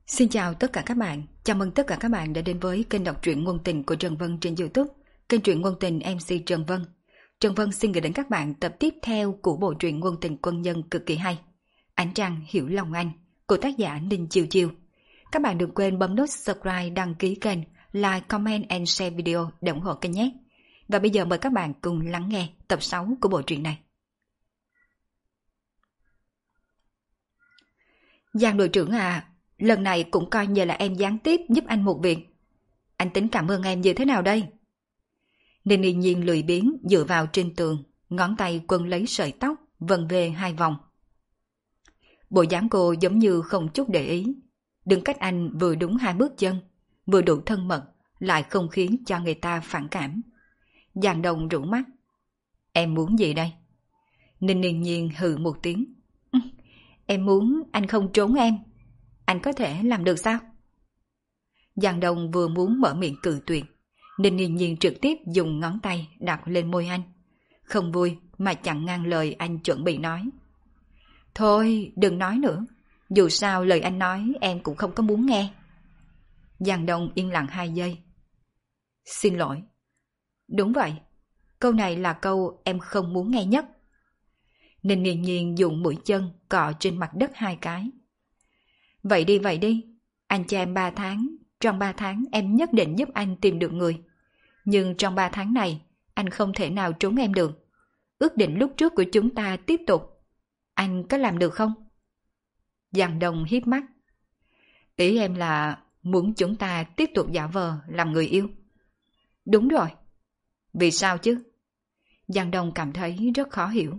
Xin chào tất cả các bạn, chào mừng tất cả các bạn đã đến với kênh đọc truyện ngôn tình của Trần Vân trên YouTube, kênh truyện ngôn tình MC Trần Vân. Trần Vân xin gửi đến các bạn tập tiếp theo của bộ truyện ngôn tình quân nhân cực kỳ hay, Ánh Trăng Hiểu Lòng Anh, của tác giả Ninh Chiêu Chiêu. Các bạn đừng quên bấm nút subscribe, đăng ký kênh, like, comment and share video để ủng hộ kênh nhé. Và bây giờ mời các bạn cùng lắng nghe tập 6 của bộ truyện này. Giang đội trưởng à, lần này cũng coi như là em gián tiếp giúp anh một việc. Anh tính cảm ơn em như thế nào đây? Ninh Yên Nhiên lười biếng dựa vào trên tường, ngón tay quấn lấy sợi tóc, vần về hai vòng. Bộ dáng cô giống như không chút để ý, đứng cách anh vừa đúng 2 bước chân, vừa đủ thân mật, lại không khiến cho người ta phản cảm. Giang Đông rũ mắt. Em muốn gì đây? Ninh Yên Nhiên hừ một tiếng. Em muốn anh không trốn em. Anh có thể làm được sao? Giang Đông vừa muốn mở miệng cự tuyệt, Ninh Yên Nhiên trực tiếp dùng ngón tay đặt lên môi anh. Không vui mà chặn ngang lời anh chuẩn bị nói. Thôi đừng nói nữa, dù sao lời anh nói em cũng không có muốn nghe. Giang Đông yên lặng 2 giây. Xin lỗi. Đúng vậy, câu này là câu em không muốn nghe nhất. Ninh Yên Nhiên dùng mũi chân cọ trên mặt đất 2 cái. Vậy đi, anh cho em 3 tháng, trong 3 tháng em nhất định giúp anh tìm được người. Nhưng trong 3 tháng này, anh không thể nào trốn em được. Ước định lúc trước của chúng ta tiếp tục. Anh có làm được không? Giang Đông hiếp mắt. Ý em là muốn chúng ta tiếp tục giả vờ làm người yêu. Đúng rồi. Vì sao chứ? Giang Đông cảm thấy rất khó hiểu.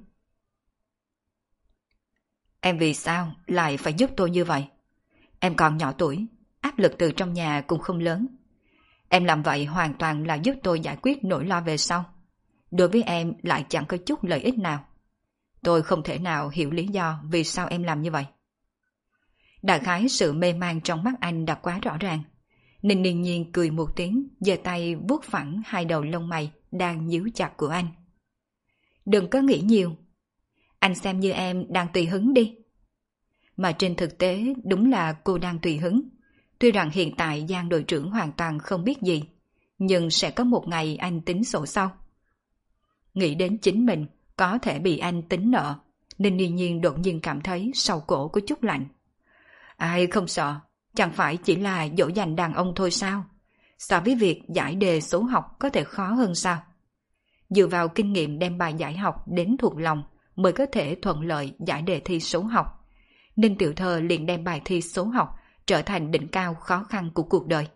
Em vì sao lại phải giúp tôi như vậy? Em còn nhỏ tuổi, áp lực từ trong nhà cũng không lớn. Em làm vậy hoàn toàn là giúp tôi giải quyết nỗi lo về sau. Đối với em lại chẳng có chút lợi ích nào. Tôi không thể nào hiểu lý do vì sao em làm như vậy. Đại khái sự mê man trong mắt anh đã quá rõ ràng. Ninh Yên Nhiên cười một tiếng, giơ tay vuốt phẳng 2 đầu lông mày đang nhíu chặt của anh. Đừng có nghĩ nhiều. Anh xem như em đang tùy hứng đi. Mà trên thực tế đúng là cô đang tùy hứng. Tuy rằng hiện tại Giang đội trưởng hoàn toàn không biết gì, nhưng sẽ có một ngày anh tính sổ sau. Nghĩ đến chính mình có thể bị anh tính nợ, nên Ninh Nhiên đột nhiên cảm thấy sau cổ có chút lạnh. Ai không sợ, chẳng phải chỉ là dỗ dành đàn ông thôi sao? So với việc giải đề số học có thể khó hơn sao? Dựa vào kinh nghiệm đem bài giải học đến thuộc lòng mới có thể thuận lợi giải đề thi số học. Ninh Tiểu Thơ liền đem bài thi số học trở thành đỉnh cao khó khăn của cuộc đời.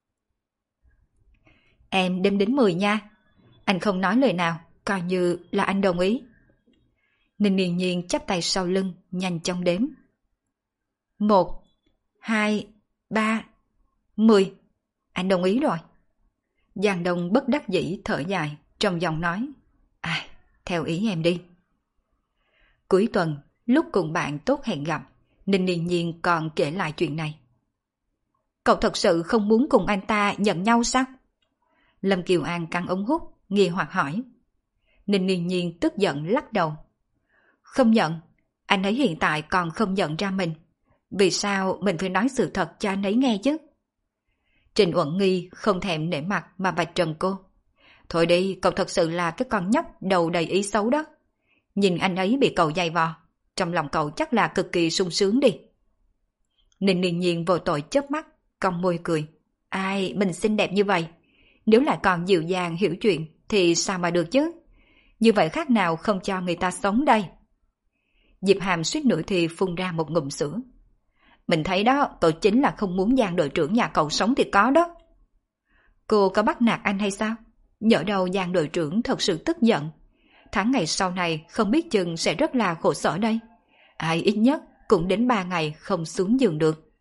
Em đếm đến 10 nha. Anh không nói lời nào, coi như là anh đồng ý. Ninh Yên Nhiên chắp tay sau lưng, nhanh chóng đếm. 1, 2, 3, 10. Anh đồng ý rồi. Giang Đông bất đắc dĩ thở dài, trong giọng nói. Theo ý em đi. Cuối tuần, lúc cùng bạn tốt hẹn gặp, Ninh Yên Nhiên còn kể lại chuyện này. Cậu thật sự không muốn cùng anh ta nhận nhau sao? Lâm Kiều An căng ống hút, nghi hoặc hỏi. Ninh Yên Nhiên tức giận lắc đầu. Không nhận, anh ấy hiện tại còn không nhận ra mình. Vì sao mình phải nói sự thật cho anh ấy nghe chứ? Trình Uẩn Nghi không thèm nể mặt mà vạch trần cô. Thôi đi, cậu thật sự là cái con nhóc đầu đầy ý xấu đó. Nhìn anh ấy bị cậu giày vò, trong lòng cậu chắc là cực kỳ sung sướng đi. Ninh Yên Nhiên vô tội chớp mắt, cong môi cười. Ai, mình xinh đẹp như vậy. Nếu lại còn dịu dàng hiểu chuyện thì sao mà được chứ? Như vậy khác nào không cho người ta sống đây? Diệp Hàm suýt nữa thì phun ra một ngụm sữa. Mình thấy đó, cậu chính là không muốn Giang đội trưởng nhà cậu sống thì có đó. Cô có bắt nạt anh hay sao? Nhỡ đâu Giang đội trưởng thật sự tức giận. Tháng ngày sau này không biết chừng sẽ rất là khổ sở đây. Ai ít nhất cũng đến 3 ngày không xuống giường được.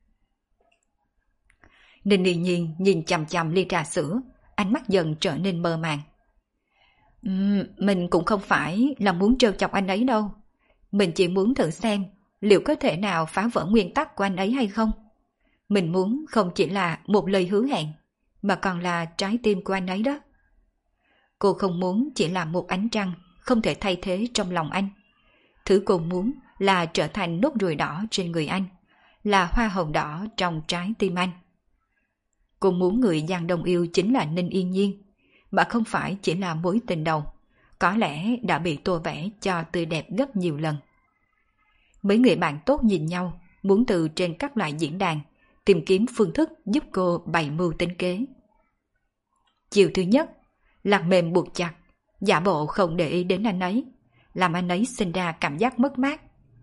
Ninh Yên Nhiên nhìn chằm chằm ly trà sữa, ánh mắt dần trở nên mơ màng. Mình cũng không phải là muốn trêu chọc anh ấy đâu. Mình chỉ muốn thử xem liệu có thể nào phá vỡ nguyên tắc của anh ấy hay không. Mình muốn không chỉ là một lời hứa hẹn, mà còn là trái tim của anh ấy đó. Cô không muốn chỉ là một ánh trăng không thể thay thế trong lòng anh. Thứ cô muốn là trở thành nốt ruồi đỏ trên người anh, là hoa hồng đỏ trong trái tim anh. Cô muốn người Giang Đông yêu chính là Ninh Yên Nhiên, mà không phải chỉ là mối tình đầu, có lẽ đã bị tô vẽ cho tươi đẹp gấp nhiều lần. Mấy người bạn tốt nhìn nhau, muốn từ trên các loại diễn đàn tìm kiếm phương thức giúp cô bày mưu tính kế. Chiều thứ nhất, lạc mềm buộc chặt, giả bộ không để ý đến anh ấy, làm anh ấy sinh ra cảm giác mất mát.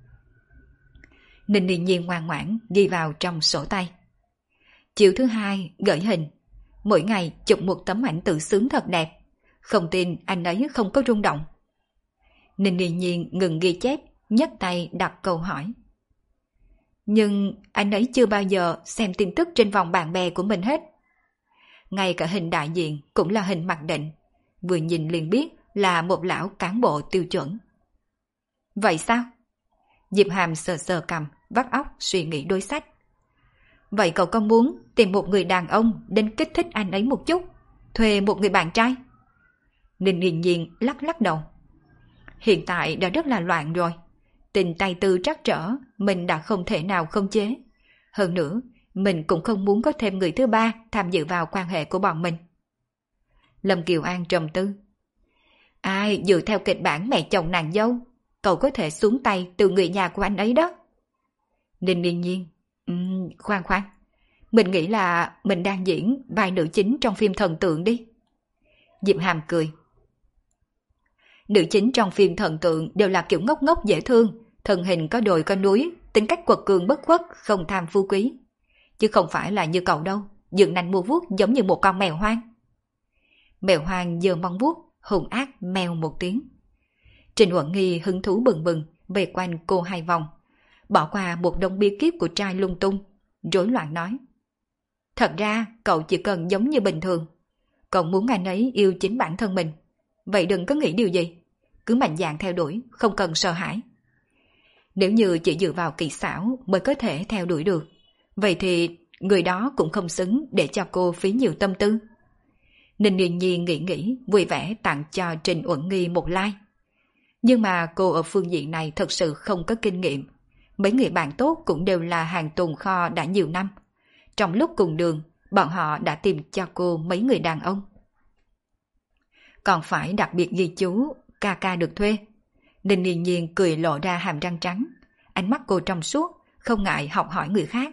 Ninh Yên Nhiên ngoan ngoãn ghi vào trong sổ tay. Chiều thứ hai, gửi hình, mỗi ngày chụp một tấm ảnh tự sướng thật đẹp, không tin anh ấy không có rung động. Ninh Yên Nhiên ngừng ghi chép, nhấc tay đặt câu hỏi. Nhưng anh ấy chưa bao giờ xem tin tức trên vòng bạn bè của mình hết. Ngay cả hình đại diện cũng là hình mặc định, vừa nhìn liền biết là một lão cán bộ tiêu chuẩn. Vậy sao? Diệp Hàm sờ sờ cằm, vắt óc suy nghĩ đối sách. Vậy cậu có muốn tìm một người đàn ông đến kích thích anh ấy một chút, thuê một người bạn trai? Ninh Yên Nhiên lắc lắc đầu. Hiện tại đã rất là loạn rồi. Tình tay tư trắc trở, mình đã không thể nào khống chế. Hơn nữa, mình cũng không muốn có thêm người thứ ba tham dự vào quan hệ của bọn mình. Lâm Kiều An trầm tư. Ai dựa theo kịch bản mẹ chồng nàng dâu, cậu có thể xuống tay từ người nhà của anh ấy đó. Ninh Yên Nhiên. Khoan. Mình nghĩ là mình đang diễn vai nữ chính trong phim thần tượng đi. Diệp Hàm cười. Nữ chính trong phim thần tượng đều là kiểu ngốc ngốc dễ thương, thân hình có đồi có núi, tính cách quật cường bất khuất, không tham phú quý. Chứ không phải là như cậu đâu, dựng nanh mua vuốt giống như một con mèo hoang. Mèo hoang giơ móng vuốt, hung ác mèo một tiếng. Trình Uẩn Nghi hứng thú bừng bừng, về quanh cô hai vòng, bỏ qua một đống bí kíp của trai lung tung, rối loạn nói. Thật ra cậu chỉ cần giống như bình thường, cậu muốn anh ấy yêu chính bản thân mình, vậy đừng có nghĩ điều gì, cứ mạnh dạn theo đuổi, không cần sợ hãi. Nếu như chỉ dựa vào kỹ xảo mới có thể theo đuổi được, vậy thì người đó cũng không xứng để cho cô phí nhiều tâm tư. Ninh Yên Nhiên nghĩ vui vẻ tặng cho Trình Uẩn Nghi một like. Nhưng mà cô ở phương diện này thật sự không có kinh nghiệm. Mấy người bạn tốt cũng đều là hàng tồn kho đã nhiều năm. Trong lúc cùng đường, bọn họ đã tìm cho cô mấy người đàn ông. Còn phải đặc biệt ghi chú, ca được thuê. Ninh Yên Nhiên cười lộ ra hàm răng trắng. Ánh mắt cô trong suốt, không ngại học hỏi người khác.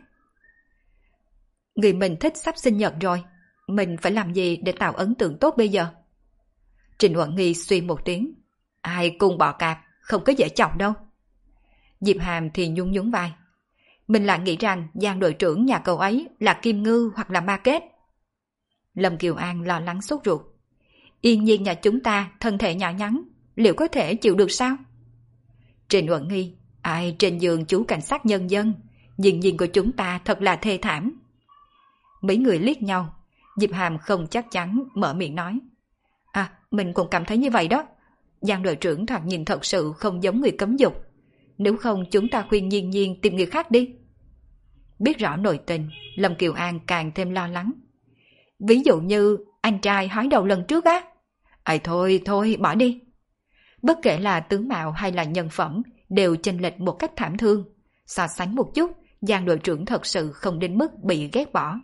Người mình thích sắp sinh nhật rồi, mình phải làm gì để tạo ấn tượng tốt bây giờ? Trình Uẩn Nghi suy một tiếng. Ai cùng bọ cạp, không có dễ chọc đâu. Diệp Hàm thì nhún vai. Mình lại nghĩ rằng Giang đội trưởng nhà cậu ấy là Kim Ngư hoặc là Ma Kết. Lâm Kiều An lo lắng sốt ruột. Yên Nhiên nhà chúng ta thân thể nhỏ nhắn, liệu có thể chịu được sao? Trình Uẩn Nghi. Ai trên giường chú cảnh sát nhân dân, nhìn của chúng ta thật là thê thảm. Mấy người liếc nhau. Diệp Hàm không chắc chắn mở miệng nói. Mình cũng cảm thấy như vậy đó. Giang đội trưởng thoạt nhìn thật sự không giống người cấm dục. Nếu không chúng ta khuyên Nhiên Nhiên tìm người khác đi. Biết rõ nội tình, Lâm Kiều An càng thêm lo lắng. Ví dụ như anh trai hói đầu lần trước á. Thôi, bỏ đi. Bất kể là tướng mạo hay là nhân phẩm, đều chênh lệch một cách thảm thương. So sánh một chút, Giang đội trưởng thật sự không đến mức bị ghét bỏ.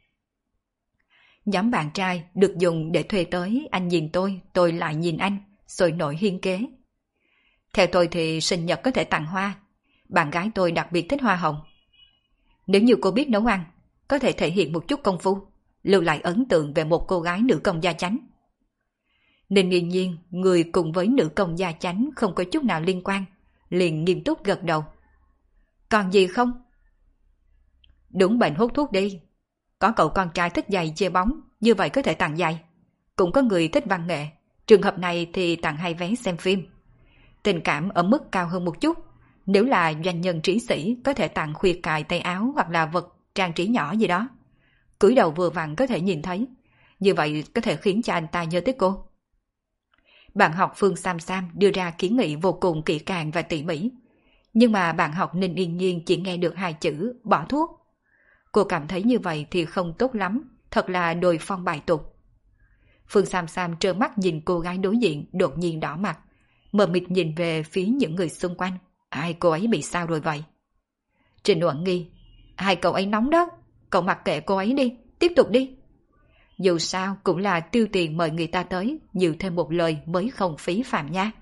Nhóm bạn trai được dùng để thuê tới anh nhìn tôi lại nhìn anh, sôi nổi hiên kế. Theo tôi thì sinh nhật có thể tặng hoa. Bạn gái tôi đặc biệt thích hoa hồng. Nếu như cô biết nấu ăn, có thể thể hiện một chút công phu, lưu lại ấn tượng về một cô gái nữ công gia chánh. Ninh Yên Nhiên, người cùng với nữ công gia chánh không có chút nào liên quan, liền nghiêm túc gật đầu. Còn gì không? Đúng bệnh hút thuốc đi. Có cậu con trai thích giày chơi bóng, như vậy có thể tặng giày. Cũng có người thích văn nghệ, trường hợp này thì tặng 2 vé xem phim. Tình cảm ở mức cao hơn một chút, nếu là doanh nhân trí sĩ có thể tặng khuy cài tay áo hoặc là vật trang trí nhỏ gì đó. Cúi đầu vừa vặn có thể nhìn thấy, như vậy có thể khiến cho anh ta nhớ tới cô. Bạn học Phương Sam Sam đưa ra kiến nghị vô cùng kỹ càng và tỉ mỉ, nhưng mà bạn học Ninh Yên Nhiên chỉ nghe được 2 chữ bỏ thuốc. Cô cảm thấy như vậy thì không tốt lắm, thật là đồi phong bài tục. Phương Sam Sam trơ mắt nhìn cô gái đối diện đột nhiên đỏ mặt, mờ mịt nhìn về phía những người xung quanh. Ai cô ấy bị sao rồi vậy? Trình Uẩn Nghi. Hai cậu ấy nóng đó, cậu mặc kệ cô ấy đi, tiếp tục đi. Dù sao cũng là tiêu tiền mời người ta tới, nhiều thêm một lời mới không phí phạm nha.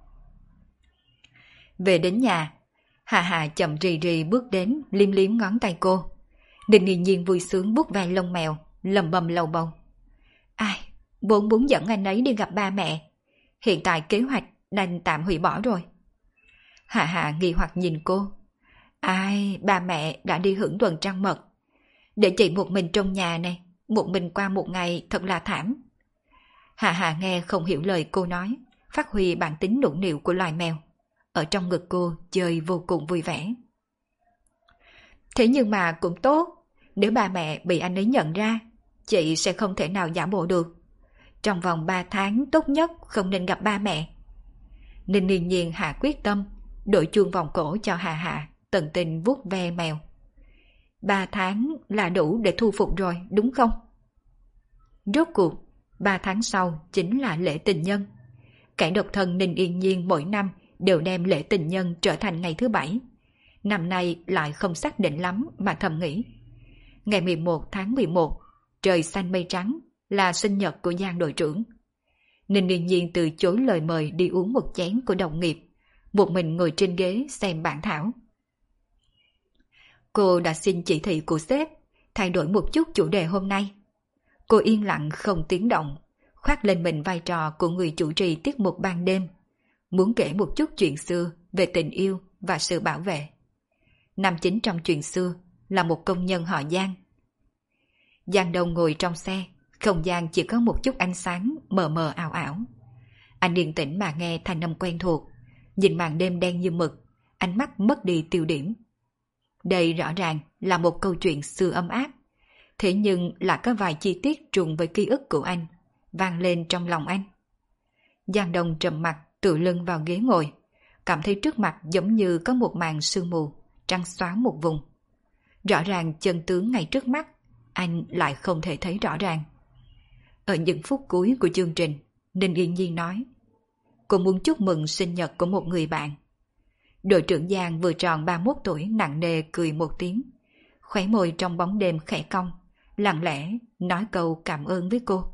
Về đến nhà, Hà Hà chậm rì rì bước đến liếm liếm ngón tay cô. Đình Nghiên Nhiên vui sướng vuốt ve lông mèo, lầm bầm lầu bầu. Ai, vốn muốn dẫn anh ấy đi gặp ba mẹ. Hiện tại kế hoạch đành tạm hủy bỏ rồi. Hà Hà nghi hoặc nhìn cô. Ai, ba mẹ đã đi hưởng tuần trăng mật. Để chị một mình trong nhà này, một mình qua một ngày thật là thảm. Hà Hà nghe không hiểu lời cô nói, phát huy bản tính nũng nịu của loài mèo. Ở trong ngực cô chơi vô cùng vui vẻ. Thế nhưng mà cũng tốt, nếu ba mẹ bị anh ấy nhận ra, chị sẽ không thể nào giả bộ được. Trong vòng 3 tháng tốt nhất không nên gặp ba mẹ. Ninh Yên Nhiên hạ quyết tâm, đổi chuông vòng cổ cho Hà Hà, tận tình vuốt ve mèo. 3 tháng là đủ để thu phục rồi, đúng không? Rốt cuộc, 3 tháng sau chính là lễ tình nhân. Kẻ độc thân Ninh Yên Nhiên mỗi năm đều đem lễ tình nhân trở thành ngày thứ 7. Năm nay lại không xác định lắm mà thầm nghĩ. Ngày 11 tháng 11, trời xanh mây trắng, là sinh nhật của Giang đội trưởng. Ninh Yên Nhiên từ chối lời mời đi uống một chén của đồng nghiệp, một mình ngồi trên ghế xem bản thảo. Cô đã xin chỉ thị của sếp, thay đổi một chút chủ đề hôm nay. Cô yên lặng không tiếng động, khoác lên mình vai trò của người chủ trì tiết mục ban đêm, muốn kể một chút chuyện xưa về tình yêu và sự bảo vệ. Nam chính trong chuyện xưa là một công nhân họ Giang. Giang Đông ngồi trong xe, không gian chỉ có một chút ánh sáng mờ mờ ảo ảo. Anh yên tĩnh mà nghe thanh âm quen thuộc, nhìn màn đêm đen như mực, ánh mắt mất đi tiêu điểm. Đây rõ ràng là một câu chuyện xưa ấm áp, thế nhưng là có vài chi tiết trùng với ký ức của anh, vang lên trong lòng anh. Giang Đông trầm mặt tựa lưng vào ghế ngồi, cảm thấy trước mặt giống như có một màn sương mù, trắng xóa một vùng. Rõ ràng chân tướng ngay trước mắt, anh lại không thể thấy rõ ràng. Ở những phút cuối của chương trình, Ninh Yên Nhiên nói, cô muốn chúc mừng sinh nhật của một người bạn. Đội trưởng Giang vừa tròn 31 tuổi nặng nề cười một tiếng, khóe môi trong bóng đêm khẽ cong, lặng lẽ nói câu cảm ơn với cô.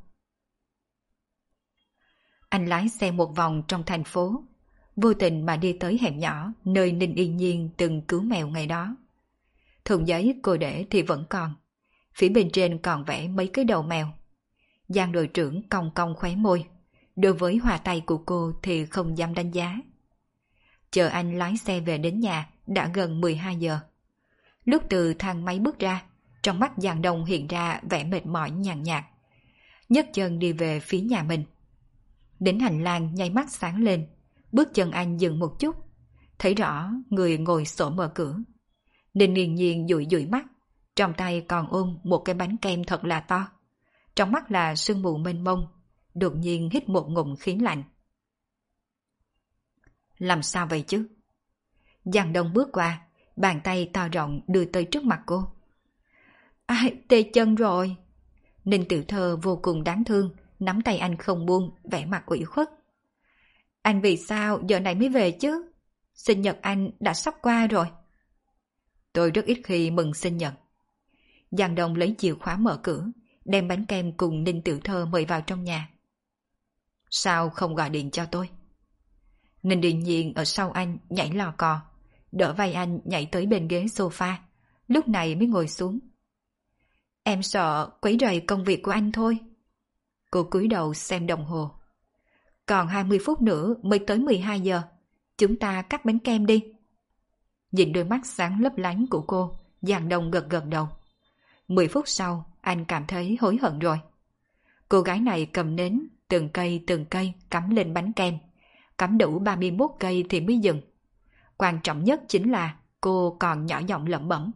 Anh lái xe một vòng trong thành phố, vô tình mà đi tới hẻm nhỏ nơi Ninh Yên Nhiên từng cứu mèo ngày đó. Thùng giấy cô để thì vẫn còn, phía bên trên còn vẽ mấy cái đầu mèo. Giang đội trưởng cong cong khóe môi, đối với hòa tay của cô thì không dám đánh giá. Chờ anh lái xe về đến nhà đã gần 12 giờ. Lúc từ thang máy bước ra, trong mắt Giang Đông hiện ra vẻ mệt mỏi nhàn nhạt. Nhấc chân đi về phía nhà mình. Đến hành lang nháy mắt sáng lên, bước chân anh dừng một chút, thấy rõ người ngồi sổ mở cửa. Ninh Yên Nhiên dụi dụi mắt, trong tay còn ôm một cái bánh kem thật là to. Trong mắt là sương mù mênh mông, đột nhiên hít một ngụm khí lạnh. Làm sao vậy chứ? Giang Đông bước qua, bàn tay to rộng đưa tới trước mặt cô. Ai, tê chân rồi. Ninh Tiểu Thơ vô cùng đáng thương, nắm tay anh không buông, vẻ mặt ủy khuất. Anh vì sao giờ này mới về chứ? Sinh nhật anh đã sắp qua rồi. Tôi rất ít khi mừng sinh nhật. Giang Đông lấy chìa khóa mở cửa, đem bánh kem cùng Ninh Tiểu Thơ mời vào trong nhà. Sao không gọi điện cho tôi? Ninh Điền Nhiên ở sau anh nhảy lò cò, đỡ vai anh nhảy tới bên ghế sofa, lúc này mới ngồi xuống. Em sợ quấy rầy công việc của anh thôi. Cô cúi đầu xem đồng hồ. Còn 20 phút nữa mới tới 12 giờ, chúng ta cắt bánh kem đi. Nhìn đôi mắt sáng lấp lánh của cô, Giang Đông gật gật đầu. 10 phút sau, anh cảm thấy hối hận rồi. Cô gái này cầm nến, từng cây cắm lên bánh kem. Cắm đủ 31 cây thì mới dừng. Quan trọng nhất chính là cô còn nhỏ giọng lẩm bẩm.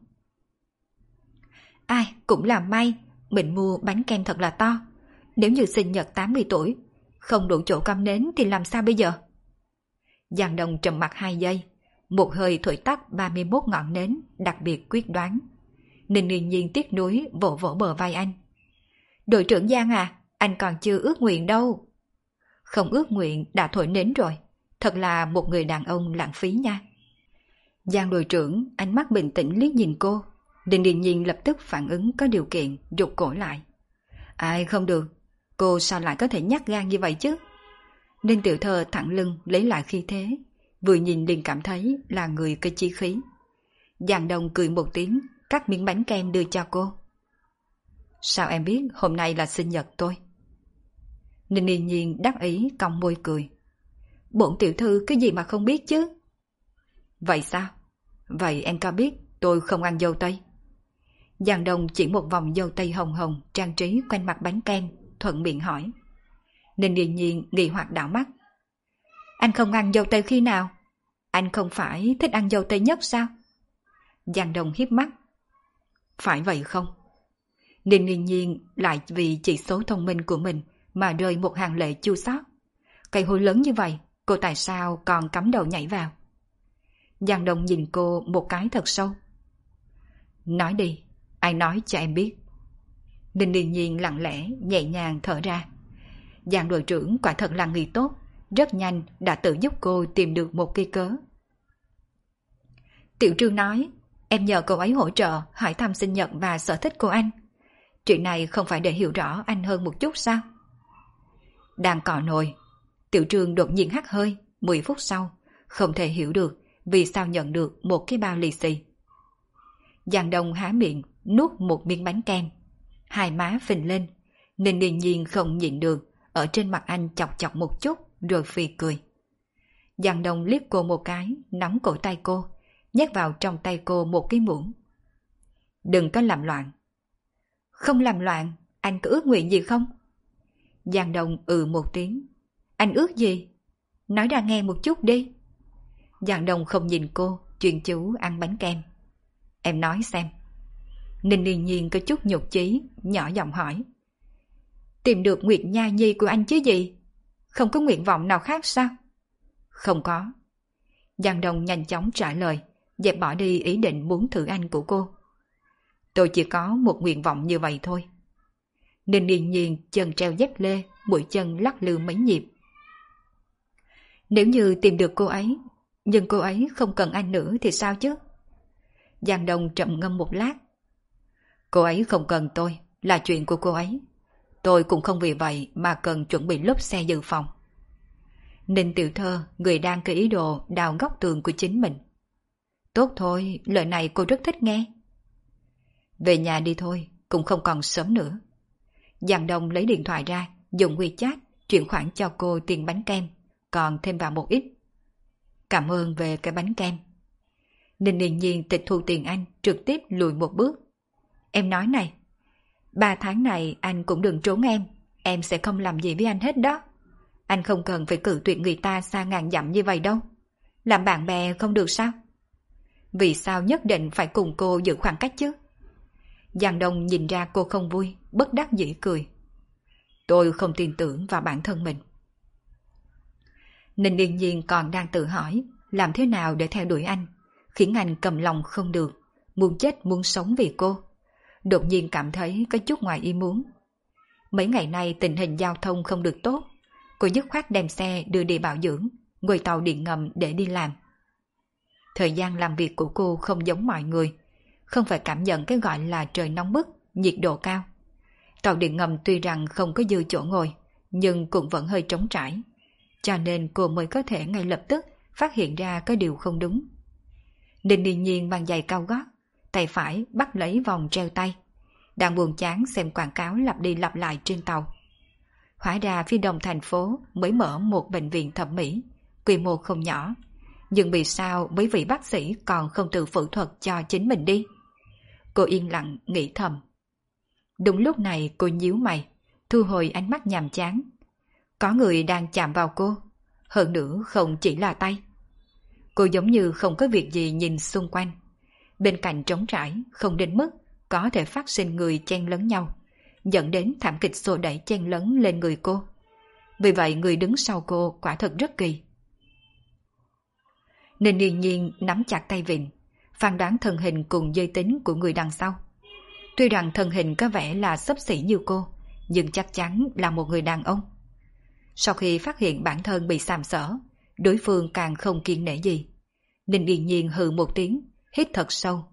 Ai, cũng là may, mình mua bánh kem thật là to. Nếu như sinh nhật 80 tuổi, không đủ chỗ cắm nến thì làm sao bây giờ? Giang Đông trầm mặc 2 giây, một hơi thổi tắt 31 ngọn nến, đặc biệt quyết đoán. Ninh Yên Nhiên tiếc nuối vỗ vỗ bờ vai anh. Đội trưởng Giang à, anh còn chưa ước nguyện đâu. Không ước nguyện đã thổi nến rồi, thật là một người đàn ông lãng phí nha. Giang đội trưởng ánh mắt bình tĩnh liếc nhìn cô, Đình Điền Nhiên lập tức phản ứng có điều kiện, rụt cổ lại. Ai không được, cô sao lại có thể nhát gan như vậy chứ? Ninh Tiểu Thơ thẳng lưng lấy lại khí thế, vừa nhìn liền cảm thấy là người có chí khí. Giang Đông cười một tiếng, cắt miếng bánh kem đưa cho cô. Sao em biết hôm nay là sinh nhật tôi? Ninh Yên Nhiên đắc ý cong môi cười. Bổn tiểu thư cái gì mà không biết chứ? Vậy sao? Vậy em có biết tôi không ăn dâu tây? Giang Đông chỉ một vòng dâu tây hồng hồng trang trí quanh mặt bánh kem, thuận miệng hỏi. Ninh Yên Nhiên nghi hoặc đảo mắt. Anh không ăn dâu tây khi nào? Anh không phải thích ăn dâu tây nhất sao? Giang Đông hiếp mắt. Phải vậy không? Ninh Yên Nhiên lại vì chỉ số thông minh của mình mà rơi một hàng lệ chua xót. Cây hôi lớn như vậy, cô tại sao còn cắm đầu nhảy vào? Giang Đông nhìn cô một cái thật sâu. Nói đi, anh nói cho em biết. Ninh Yên Nhiên lặng lẽ, nhẹ nhàng thở ra. Giang đội trưởng quả thật là người tốt, rất nhanh đã tự giúp cô tìm được một cây cớ. Tiểu Trương nói, em nhờ cậu ấy hỗ trợ hỏi thăm sinh nhật và sở thích của anh. Chuyện này không phải để hiểu rõ anh hơn một chút sao? Đang cọ nồi, Tiểu Trương đột nhiên hắt hơi, 10 phút sau, không thể hiểu được vì sao nhận được một cái bao lì xì. Giang Đông há miệng, nuốt một miếng bánh kem. Hai má phình lên, nên điềm nhiên không nhịn được, ở trên mặt anh chọc chọc một chút, rồi phì cười. Giang Đông liếc cô một cái, nắm cổ tay cô, nhét vào trong tay cô một cái muỗng. Đừng có làm loạn. Không làm loạn, anh có ước nguyện gì không? Giang Đông một tiếng. Anh ước gì? Nói ra nghe một chút đi. Giang Đông không nhìn cô, chuyên chú ăn bánh kem. Em nói xem. Ninh Điền Nhiên có chút nhục chí, nhỏ giọng hỏi. Tìm được Nguyệt Nha Nhi của anh chứ gì? Không có nguyện vọng nào khác sao? Không có. Giang Đông nhanh chóng trả lời, dẹp bỏ đi ý định muốn thử anh của cô. Tôi chỉ có một nguyện vọng như vậy thôi. Ninh Điền Nhiên chân treo dép lê, mũi chân lắc lư mấy nhịp. Nếu như tìm được cô ấy, nhưng cô ấy không cần anh nữa thì sao chứ? Giang Đông trầm ngâm một lát. Cô ấy không cần tôi, là chuyện của cô ấy. Tôi cũng không vì vậy mà cần chuẩn bị lốp xe dự phòng. Ninh Tiểu Thơ, người đang có ý đồ đào góc tường của chính mình. Tốt thôi, lời này cô rất thích nghe. Về nhà đi thôi, cũng không còn sớm nữa. Giang Đông lấy điện thoại ra, dùng WeChat chuyển khoản cho cô tiền bánh kem, còn thêm vào một ít. Cảm ơn về cái bánh kem. Ninh Điền Nhiên tịch thu tiền anh, trực tiếp lùi một bước. Em nói này, 3 tháng này anh cũng đừng trốn em sẽ không làm gì với anh hết đó. Anh không cần phải cự tuyệt người ta xa ngàn dặm như vậy đâu. Làm bạn bè không được sao? Vì sao nhất định phải cùng cô giữ khoảng cách chứ? Giang Đông nhìn ra cô không vui, bất đắc dĩ cười. Tôi không tin tưởng vào bản thân mình. Ninh Điền Nhiên còn đang tự hỏi làm thế nào để theo đuổi anh, khiến anh cầm lòng không được, muốn chết muốn sống vì cô. Đột nhiên cảm thấy có chút ngoài ý muốn. Mấy ngày nay tình hình giao thông không được tốt, cô dứt khoát đem xe đưa đi bảo dưỡng, ngồi tàu điện ngầm để đi làm. Thời gian làm việc của cô không giống mọi người, không phải cảm nhận cái gọi là trời nóng bức, nhiệt độ cao. Tàu điện ngầm tuy rằng không có dư chỗ ngồi, nhưng cũng vẫn hơi trống trải, cho nên cô mới có thể ngay lập tức phát hiện ra có điều không đúng. Ninh Điền Nhiên mang giày cao gót, tay phải bắt lấy vòng treo tay, đang buồn chán xem quảng cáo lặp đi lặp lại trên tàu. Hóa ra phía đông thành phố mới mở một bệnh viện thẩm mỹ, quy mô không nhỏ, nhưng vì sao mấy vị bác sĩ còn không tự phẫu thuật cho chính mình đi? Cô yên lặng nghĩ thầm. Đúng lúc này cô nhíu mày, thu hồi ánh mắt nhàm chán. Có người đang chạm vào cô, hơn nữa không chỉ là tay. Cô giống như không có việc gì nhìn xung quanh. Bên cạnh trống trải, không đến mức có thể phát sinh người chen lấn nhau, dẫn đến thảm kịch xô đẩy chen lấn lên người cô. Vì vậy người đứng sau cô quả thật rất kỳ. Ninh Điền Nhiên nắm chặt tay vịn, phán đoán thân hình cùng giới tính của người đằng sau. Tuy rằng thân hình có vẻ là xấp xỉ như cô, nhưng chắc chắn là một người đàn ông. Sau khi phát hiện bản thân bị sàm sỡ, đối phương càng không kiêng nể gì. Ninh Điền Nhiên hừ một tiếng, hít thật sâu.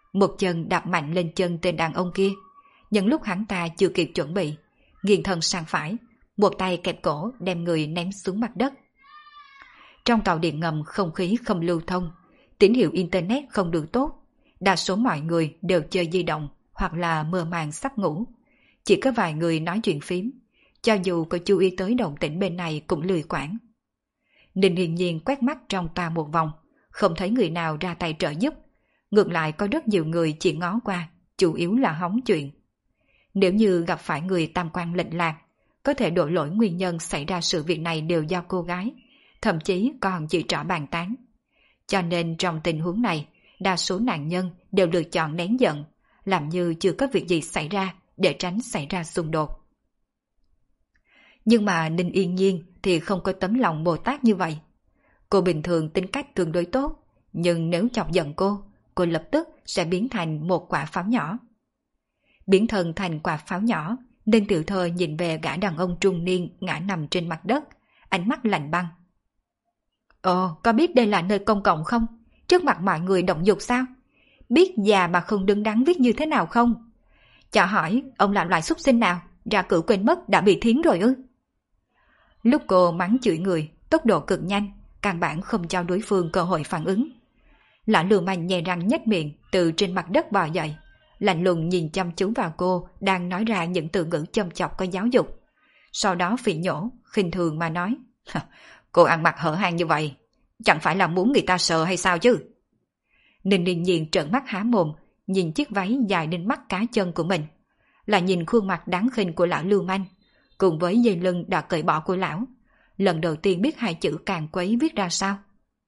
một chân đạp mạnh lên chân tên đàn ông kia. Nhân lúc hắn ta chưa kịp chuẩn bị, nghiêng thân sang phải, một tay kẹp cổ đem người ném xuống mặt đất. Trong tàu điện ngầm không khí không lưu thông, tín hiệu internet không được tốt, đa số mọi người đều chơi di động hoặc là mơ màng sắp ngủ. Chỉ có vài người nói chuyện phím, cho dù có chú ý tới động tĩnh bên này cũng lười quản. Ninh Hiên Nhiên quét mắt trong toa một vòng, không thấy người nào ra tay trợ giúp. Ngược lại có rất nhiều người chỉ ngó qua, chủ yếu là hóng chuyện. Nếu như gặp phải người tam quan lệch lạc, có thể đổ lỗi nguyên nhân xảy ra sự việc này đều do cô gái, thậm chí còn chỉ trỏ bàn tán. Cho nên trong tình huống này, đa số nạn nhân đều lựa chọn nén giận, làm như chưa có việc gì xảy ra để tránh xảy ra xung đột. Nhưng mà Ninh Yên Nhiên thì không có tấm lòng Bồ Tát như vậy. Cô bình thường tính cách tương đối tốt, nhưng nếu chọc giận cô lập tức sẽ biến thành một quả pháo nhỏ. Biến thân thành quả pháo nhỏ, nên tiểu thơ nhìn về gã đàn ông trung niên ngã nằm trên mặt đất, ánh mắt lạnh băng. Ồ, có biết đây là nơi công cộng không? Trước mặt mọi người động dục sao? Biết già mà không đứng đắn viết như thế nào không? Cho hỏi, ông là loại súc sinh nào? Ra cử quên mất đã bị thiến rồi ư? Lúc cô mắng chửi người, tốc độ cực nhanh, căn bản không cho đối phương cơ hội phản ứng. Lão Lưu Manh nhè răng nhếch miệng từ trên mặt đất bò dậy, lạnh lùng nhìn chăm chú vào cô đang nói ra những từ ngữ châm chọc có giáo dục. Sau đó phỉ nhổ, khinh thường mà nói, cô ăn mặc hở hang như vậy, chẳng phải là muốn người ta sợ hay sao chứ? Ninh Ninh Nhiên trợn mắt há mồm, nhìn chiếc váy dài đến mắt cá chân của mình, là nhìn khuôn mặt đáng khinh của lão Lưu Manh, cùng với dây lưng đã cởi bỏ của lão. Lần đầu tiên biết hai chữ càng quấy viết ra sao.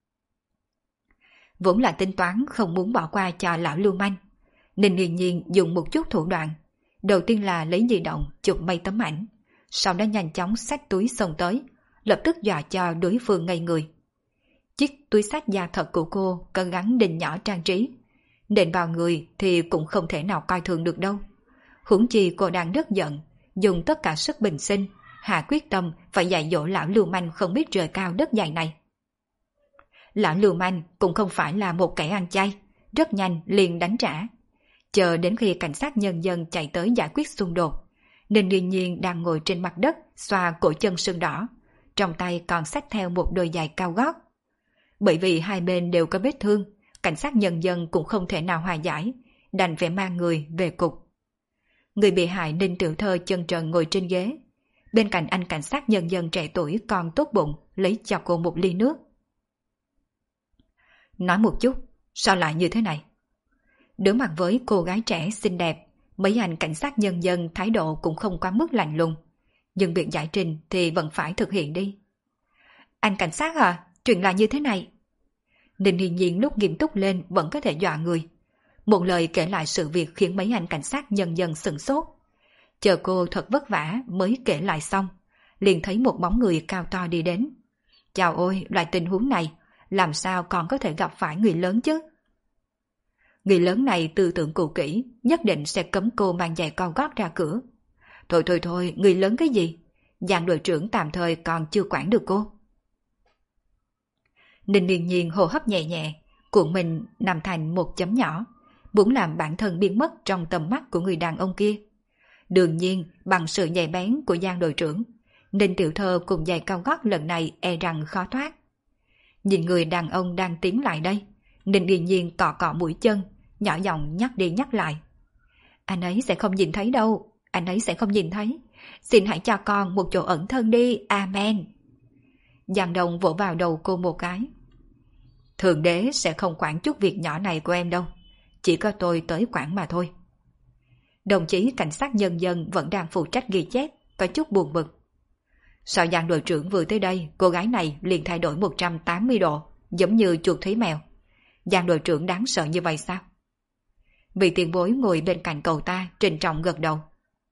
Vốn là tính toán không muốn bỏ qua cho lão Lưu Manh, Ninh Yên Nhiên dùng một chút thủ đoạn. Đầu tiên là lấy di động chụp mấy tấm ảnh, sau đó nhanh chóng xách túi xông tới, lập tức dọa cho đối phương ngây người. Chiếc túi xách da thật của cô có gắn đinh nhỏ trang trí, nện vào người thì cũng không thể nào coi thường được đâu. Huống chi cô đang rất giận, dùng tất cả sức bình sinh, hạ quyết tâm phải dạy dỗ lão Lưu Manh không biết trời cao đất dày này. Lão Lưu Manh cũng không phải là một kẻ ăn chay, rất nhanh liền đánh trả. Chờ đến khi cảnh sát nhân dân chạy tới giải quyết xung đột, Ninh Yên Nhiên đang ngồi trên mặt đất xoa cổ chân sưng đỏ, trong tay còn xách theo một đôi giày cao gót. Bởi vì hai bên đều có vết thương, cảnh sát nhân dân cũng không thể nào hòa giải, đành phải mang người về cục. Người bị hại Ninh Tiểu Thơ chân trần ngồi trên ghế, bên cạnh anh cảnh sát nhân dân trẻ tuổi còn tốt bụng lấy cho cô một ly nước. Nói một chút, sao lại như thế này? Đối mặt với cô gái trẻ xinh đẹp, mấy anh cảnh sát nhân dân thái độ cũng không quá mức lạnh lùng, nhưng việc giải trình thì vẫn phải thực hiện đi. Anh cảnh sát à, chuyện là như thế này. Ninh Hiên Nhiên lúc nghiêm túc lên vẫn có thể dọa người. Một lời kể lại sự việc khiến mấy anh cảnh sát nhân dân sửng sốt. Chờ cô thật vất vả mới kể lại xong, liền thấy một bóng người cao to đi đến. Chào ôi, loại tình huống này, làm sao còn có thể gặp phải người lớn chứ? Người lớn này tư tưởng cũ kỹ, nhất định sẽ cấm cô mang giày cao gót ra cửa. Thôi, người lớn cái gì? Giang đội trưởng tạm thời còn chưa quản được cô. Ninh Yên Nhiên hô hấp nhẹ nhẹ, cuộn mình nằm thành một chấm nhỏ, muốn làm bản thân biến mất trong tầm mắt của người đàn ông kia. Đương nhiên, bằng sự nhạy bén của Giang đội trưởng, Ninh Tiểu Thơ cùng giày cao gót lần này e rằng khó thoát. Nhìn người đàn ông đang tiến lại đây, Ninh Yên Nhiên cọ cọ mũi chân, nhỏ giọng nhắc đi nhắc lại. Anh ấy sẽ không nhìn thấy đâu, anh ấy sẽ không nhìn thấy. Xin hãy cho con một chỗ ẩn thân đi, amen. Giang Đông vỗ vào đầu cô một cái. Thượng đế sẽ không quản chút việc nhỏ này của em đâu, chỉ có tôi tới quản mà thôi. Đồng chí cảnh sát nhân dân vẫn đang phụ trách ghi chép, có chút buồn bực. Sao Giang đội trưởng vừa tới đây, cô gái này liền thay đổi 180 độ, giống như chuột thấy mèo. Giang đội trưởng đáng sợ như vậy sao? Vị tiền bối ngồi bên cạnh cậu ta trịnh trọng gật đầu.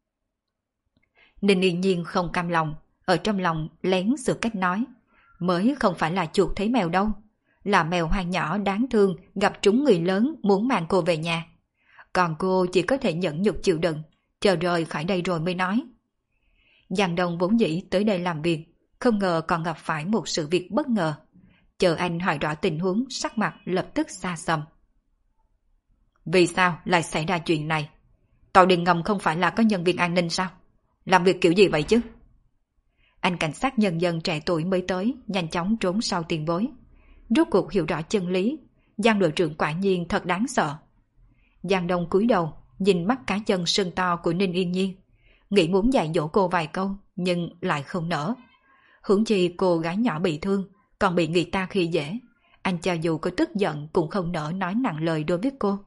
Ninh Yên Nhiên không cam lòng, ở trong lòng lén sửa cách nói, mới không phải là chuột thấy mèo đâu, là mèo hoang nhỏ đáng thương gặp trúng người lớn muốn mang cô về nhà. Còn cô chỉ có thể nhẫn nhục chịu đựng, chờ rời khỏi đây rồi mới nói. Giang Đông vốn dĩ tới đây làm việc, không ngờ còn gặp phải một sự việc bất ngờ. Chờ anh hỏi rõ tình huống, sắc mặt lập tức xa xăm. Vì sao lại xảy ra chuyện này? Tàu điện ngầm không phải là có nhân viên an ninh sao? Làm việc kiểu gì vậy chứ? Anh cảnh sát nhân dân trẻ tuổi mới tới, nhanh chóng trốn sau tiền bối. Rốt cuộc hiểu rõ chân lý, Giang đội trưởng quả nhiên thật đáng sợ. Giang Đông cúi đầu, nhìn mắt cá chân sưng to của Ninh Yên Nhiên, nghĩ muốn dạy dỗ cô vài câu, nhưng lại không nỡ. Huống chi cô gái nhỏ bị thương, còn bị người ta khi dễ. Anh cho dù có tức giận cũng không nỡ nói nặng lời đối với cô.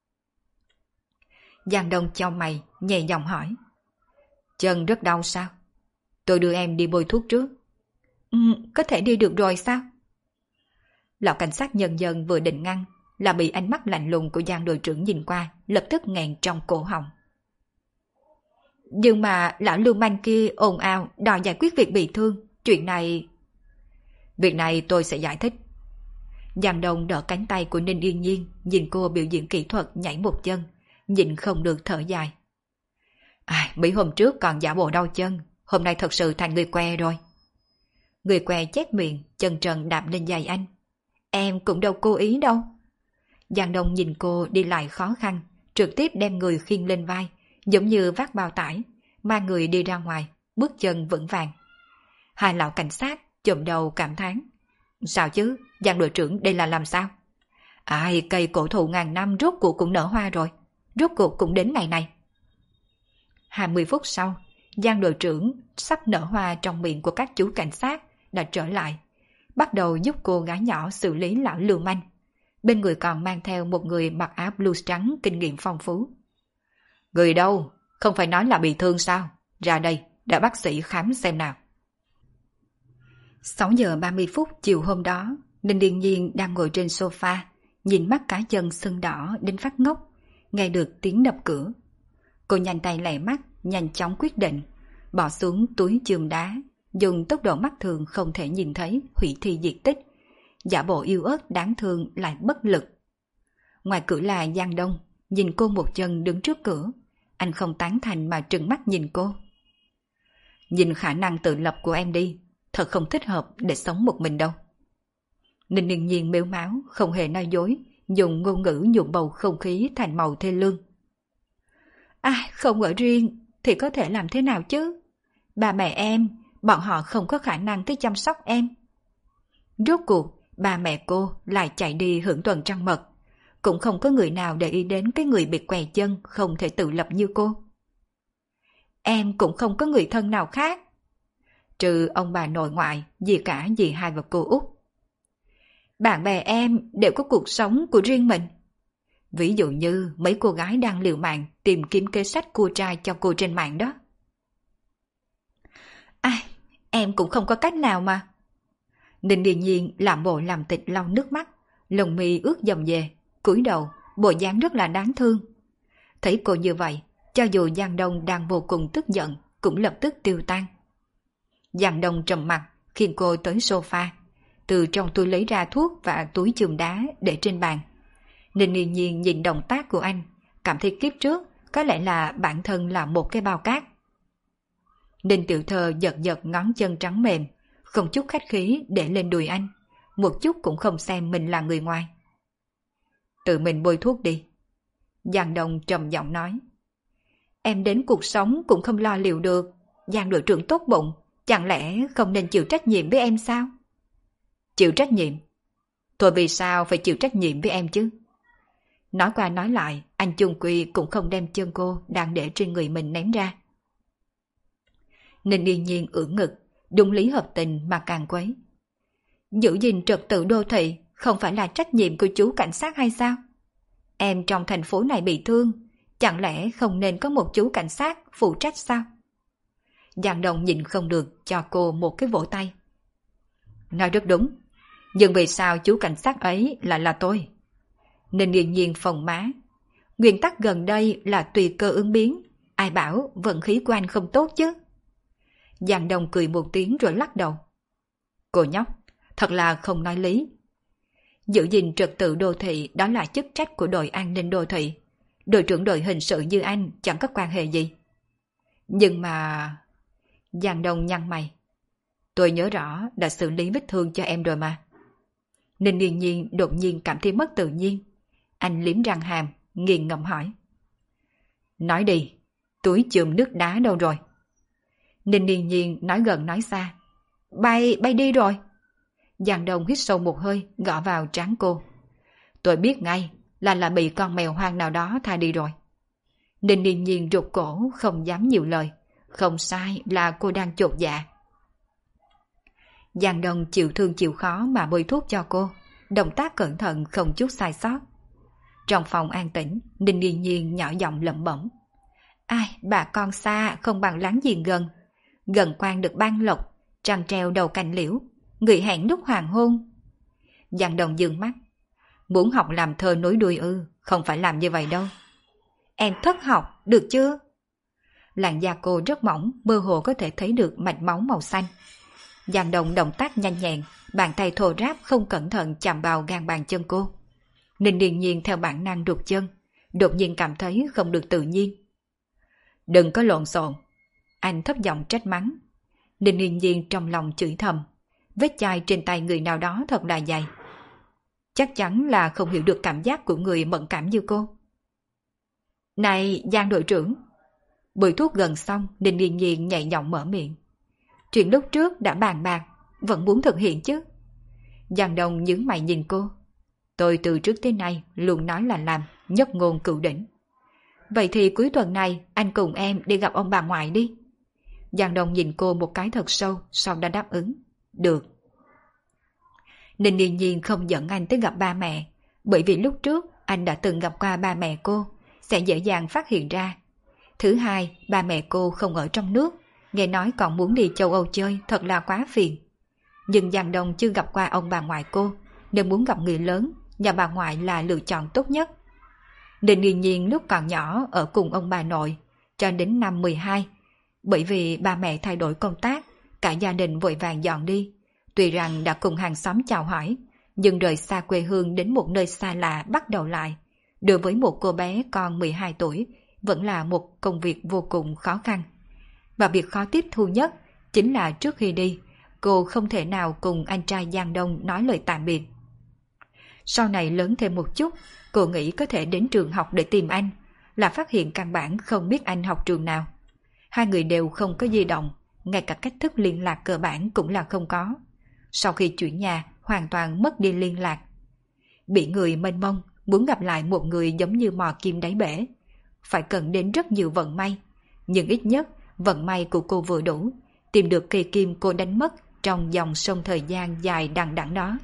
Giang Đông chau mày, nhẹ giọng hỏi. Chân rất đau sao? Tôi đưa em đi bôi thuốc trước. Có thể đi được rồi sao? Lão cảnh sát nhân dân vừa định ngăn, là bị ánh mắt lạnh lùng của Giang đội trưởng nhìn qua, lập tức nghẹn trong cổ họng. Nhưng mà lão lưu manh kia ồn ào đòi giải quyết việc bị thương, chuyện này... Việc này tôi sẽ giải thích. Giang Đông đỡ cánh tay của Ninh Yên Nhiên, nhìn cô biểu diễn kỹ thuật nhảy một chân, nhìn không được thở dài. Mấy hôm trước còn giả bộ đau chân, hôm nay thật sự thành người que rồi. Người que chép miệng, chân trần đạp lên giày anh. Em cũng đâu cố ý đâu. Giang Đông nhìn cô đi lại khó khăn, trực tiếp đem người khiêng lên vai, giống như vác bao tải, mang người đi ra ngoài, bước chân vững vàng. Hai lão cảnh sát chụm đầu cảm thán. Sao chứ, Giang đội trưởng đây là làm sao? Cây cổ thụ ngàn năm rốt cuộc cũng nở hoa rồi, rốt cuộc cũng đến ngày này. 20 phút sau, Giang đội trưởng sắp nở hoa trong miệng của các chú cảnh sát đã trở lại, bắt đầu giúp cô gái nhỏ xử lý lão lưu manh. Bên người còn mang theo một người mặc áo blue trắng kinh nghiệm phong phú. Người đâu? Không phải nói là bị thương sao? Ra đây, để bác sĩ khám xem nào. 6 giờ 30 phút chiều hôm đó, Ninh Điền Nhiên đang ngồi trên sofa, nhìn mắt cá chân sưng đỏ đến phát ngốc, nghe được tiếng đập cửa. Cô nhanh tay lẹ mắt, nhanh chóng quyết định, bỏ xuống túi chườm đá, dùng tốc độ mắt thường không thể nhìn thấy hủy thi diệt tích, giả bộ yếu ớt đáng thương lại bất lực. Ngoài cửa là Giang Đông, nhìn cô một chân đứng trước cửa, anh không tán thành mà trừng mắt nhìn cô. Nhìn khả năng tự lập của em đi, thật không thích hợp để sống một mình đâu. Ninh Ninh Nhiên mếu máo, không hề nói dối, dùng ngôn ngữ nhuộm bầu không khí thành màu thê lương. Không ở riêng thì có thể làm thế nào chứ? Ba mẹ em, bọn họ không có khả năng tới chăm sóc em. Rốt cuộc, ba mẹ cô lại chạy đi hưởng tuần trăng mật, cũng không có người nào để ý đến cái người bị què chân không thể tự lập như cô. Em cũng không có người thân nào khác, trừ ông bà nội ngoại, dì cả, dì hai và cô út. Bạn bè em đều có cuộc sống của riêng mình. Ví dụ như mấy cô gái đang liều mạng tìm kiếm kế sách cua trai cho cô trên mạng đó. Em cũng không có cách nào mà. Ninh Điền Nhiên làm bộ làm tịch lau nước mắt, lồng mi ướt dầm về, cúi đầu, bộ dáng rất là đáng thương. Thấy cô như vậy, cho dù Giang Đông đang vô cùng tức giận, cũng lập tức tiêu tan. Giang Đông trầm mặt, khiêng cô tới sofa, từ trong túi lấy ra thuốc và túi chườm đá để trên bàn. Ninh Điền Nhiên nhìn động tác của anh, cảm thấy kiếp trước có lẽ là bản thân là một cái bao cát. Ninh Tiểu Thơ giật giật ngón chân trắng mềm, không chút khách khí để lên đùi anh, một chút cũng không xem mình là người ngoài. Tự mình bôi thuốc đi. Giang Đông trầm giọng nói. Em đến cuộc sống cũng không lo liệu được, Giang đội trưởng tốt bụng, chẳng lẽ không nên chịu trách nhiệm với em sao? Chịu trách nhiệm? Thôi vì sao phải chịu trách nhiệm với em chứ? Nói qua nói lại, anh chung quy cũng không đem chân cô đang để trên người mình ném ra. Ninh Yên Nhiên ưỡn ngực, đúng lý hợp tình mà càng quấy. Giữ gìn trật tự đô thị không phải là trách nhiệm của chú cảnh sát hay sao? Em trong thành phố này bị thương, chẳng lẽ không nên có một chú cảnh sát phụ trách sao? Giang Đông nhìn không được cho cô một cái vỗ tay. Nói rất đúng, nhưng vì sao chú cảnh sát ấy lại là tôi? Ninh Yên Nhiên phồng má. Nguyên tắc gần đây là tùy cơ ứng biến, ai bảo vận khí của anh không tốt chứ? Giang Đông cười một tiếng rồi lắc đầu. Cô nhóc, thật là không nói lý. Giữ gìn trật tự đô thị đó là chức trách của đội an ninh đô thị. Đội trưởng đội hình sự như anh chẳng có quan hệ gì. Nhưng mà... Giang Đông nhăn mày. Tôi nhớ rõ đã xử lý vết thương cho em rồi mà. Ninh Yên Nhiên đột nhiên cảm thấy mất tự nhiên. Anh liếm răng hàm, nghiền ngẫm hỏi. Nói đi, túi chườm nước đá đâu rồi? Ninh Yên Nhiên nói gần nói xa. Bay đi rồi. Giang Đông hít sâu một hơi, gõ vào trán cô. Tôi biết ngay là bị con mèo hoang nào đó tha đi rồi. Ninh Yên Nhiên rụt cổ, không dám nhiều lời. Không sai là cô đang chột dạ. Giang Đông chịu thương chịu khó mà bôi thuốc cho cô, động tác cẩn thận không chút sai sót. Trong phòng an tĩnh, Ninh Yên Nhiên nhỏ giọng lẩm bẩm. Ai, bà con xa không bằng láng giềng gần. Gần quan được ban lộc, trăng treo đầu cành liễu, người hẹn lúc hoàng hôn. Giang Đông dương mắt. Muốn học làm thơ nối đuôi ư, không phải làm như vậy đâu. Em thất học, được chưa? Làn da cô rất mỏng, mơ hồ có thể thấy được mạch máu màu xanh. Giang Đông động tác nhanh nhẹn, bàn tay thô ráp không cẩn thận chạm vào gan bàn chân cô. Ninh Điền Nhiên theo bản năng rụt chân, đột nhiên cảm thấy không được tự nhiên. Đừng có lộn xộn, anh thấp giọng trách mắng. Ninh Điền Nhiên trong lòng chửi thầm, vết chai trên tay người nào đó thật là dày. Chắc chắn là không hiểu được cảm giác của người mẫn cảm như cô. Này Giang đội trưởng. Bôi thuốc gần xong, Ninh Điền Nhiên nhẹ giọng mở miệng. Chuyện lúc trước đã bàn bạc, vẫn muốn thực hiện chứ? Giang Đông nhướng mày nhìn cô. Tôi từ trước tới nay luôn nói là làm, nhất ngôn cửu đỉnh. Vậy thì cuối tuần này anh cùng em đi gặp ông bà ngoại đi. Giang Đông nhìn cô một cái thật sâu, sau đó đáp ứng. Được. Ninh Điền Nhiên không dẫn anh tới gặp ba mẹ, bởi vì lúc trước anh đã từng gặp qua ba mẹ cô, sẽ dễ dàng phát hiện ra. Thứ hai, ba mẹ cô không ở trong nước, nghe nói còn muốn đi châu Âu chơi, thật là quá phiền. Nhưng Giang Đông chưa gặp qua ông bà ngoại cô, nếu muốn gặp người lớn, nhà bà ngoại là lựa chọn tốt nhất. Ninh Điền Nhiên lúc còn nhỏ ở cùng ông bà nội, cho đến năm 12, bởi vì ba mẹ thay đổi công tác, cả gia đình vội vàng dọn đi. Tuy rằng đã cùng hàng xóm chào hỏi, nhưng rời xa quê hương đến một nơi xa lạ bắt đầu lại, đối với một cô bé con 12 tuổi, vẫn là một công việc vô cùng khó khăn. Và việc khó tiếp thu nhất chính là trước khi đi, cô không thể nào cùng anh trai Giang Đông nói lời tạm biệt. Sau này lớn thêm một chút, cô nghĩ có thể đến trường học để tìm anh, là phát hiện căn bản không biết anh học trường nào. Hai người đều không có di động, ngay cả cách thức liên lạc cơ bản cũng là không có. Sau khi chuyển nhà, hoàn toàn mất đi liên lạc. Bị người mênh mông, muốn gặp lại một người giống như mò kim đáy bể. Phải cần đến rất nhiều vận may, nhưng ít nhất vận may của cô vừa đủ, tìm được cây kim cô đánh mất trong dòng sông thời gian dài đằng đẵng đó.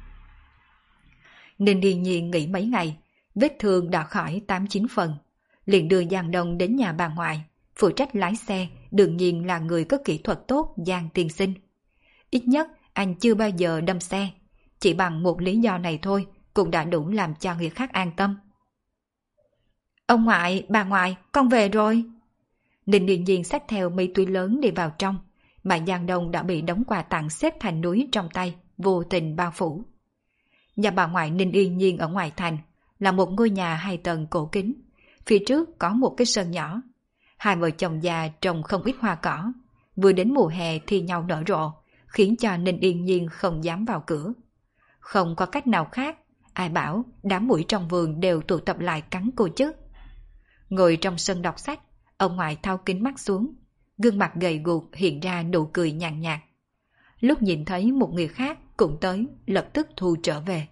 Ninh Điền Nhiên nghỉ mấy ngày, vết thương đã khỏi 8-9 phần, liền đưa Giang Đông đến nhà bà ngoại, phụ trách lái xe, đương nhiên là người có kỹ thuật tốt Giang tiên sinh. Ít nhất anh chưa bao giờ đâm xe, chỉ bằng một lý do này thôi cũng đã đủ làm cho người khác an tâm. Ông ngoại, bà ngoại, con về rồi. Ninh Điền Nhiên xách theo mấy túi lớn đi vào trong, mà Giang Đông đã bị đống quà tặng xếp thành núi trong tay, vô tình bao phủ. Nhà bà ngoại Ninh Yên Nhiên ở ngoài thành, là một ngôi nhà 2 tầng cổ kính, phía trước có một cái sân nhỏ. Hai vợ chồng già trồng không ít hoa cỏ, vừa đến mùa hè thì nhau nở rộ, khiến cho Ninh Yên Nhiên không dám vào cửa. Không có cách nào khác, ai bảo đám muỗi trong vườn đều tụ tập lại cắn cô chứ. Ngồi trong sân đọc sách, ông ngoại tháo kính mắt xuống, gương mặt gầy guộc hiện ra nụ cười nhàn nhạt. Lúc nhìn thấy một người khác cũng tới, lập tức thu trở về.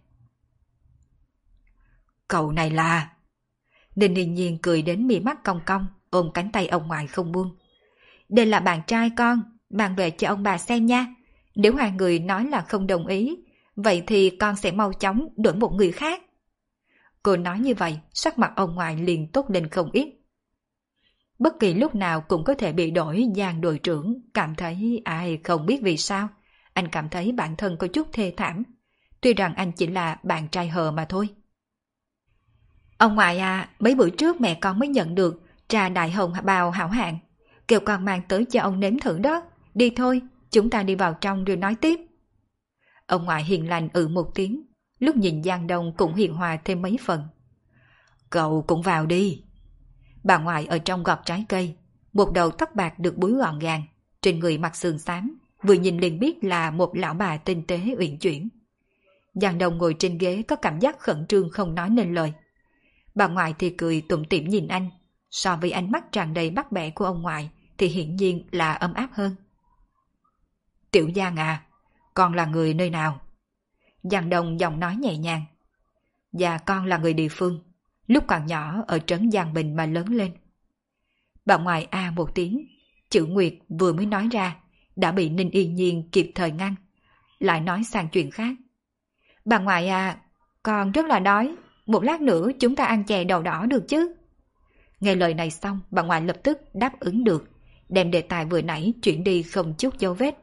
Cậu này là... Ninh Yên Nhiên cười đến mi mắt cong cong, ôm cánh tay ông ngoại không buông. Đây là bạn trai con, mang về cho ông bà xem nha. Nếu hai người nói là không đồng ý, vậy thì con sẽ mau chóng đổi một người khác. Cô nói như vậy, sắc mặt ông ngoại liền tốt lên không ít. Bất kỳ lúc nào cũng có thể bị đổi. Giang đội trưởng cảm thấy ai không biết vì sao. Anh cảm thấy bản thân có chút thê thảm. Tuy rằng anh chỉ là bạn trai hờ mà thôi. Ông ngoại à, mấy bữa trước mẹ con mới nhận được trà đại hồng bào hảo hạng, kêu con mang tới cho ông nếm thử đó. Đi thôi, chúng ta đi vào trong rồi nói tiếp. Ông ngoại hiền lành một tiếng, lúc nhìn Giang Đông cũng hiền hòa thêm mấy phần. Cậu cũng vào đi. Bà ngoại ở trong gọt trái cây, một đầu tóc bạc được búi gọn gàng, trên người mặc sườn xám, vừa nhìn liền biết là một lão bà tinh tế uyển chuyển. Giang Đông ngồi trên ghế có cảm giác khẩn trương không nói nên lời. Bà ngoại thì cười tủm tỉm nhìn anh. So với ánh mắt tràn đầy bắt bẻ của ông ngoại thì hiển nhiên là ấm áp hơn. Tiểu Giang à, con là người nơi nào? Giang Đông giọng nói nhẹ nhàng. Dạ con là người địa phương, lúc còn nhỏ ở trấn Giang Bình mà lớn lên. Bà ngoại a một tiếng, chữ Nguyệt vừa mới nói ra đã bị Ninh Yên Nhiên kịp thời ngăn, lại nói sang chuyện khác. Bà ngoại à, con rất là đói, một lát nữa chúng ta ăn chè đậu đỏ được chứ? Nghe lời này xong, bà ngoại lập tức đáp ứng được, đem đề tài vừa nãy chuyển đi không chút dấu vết.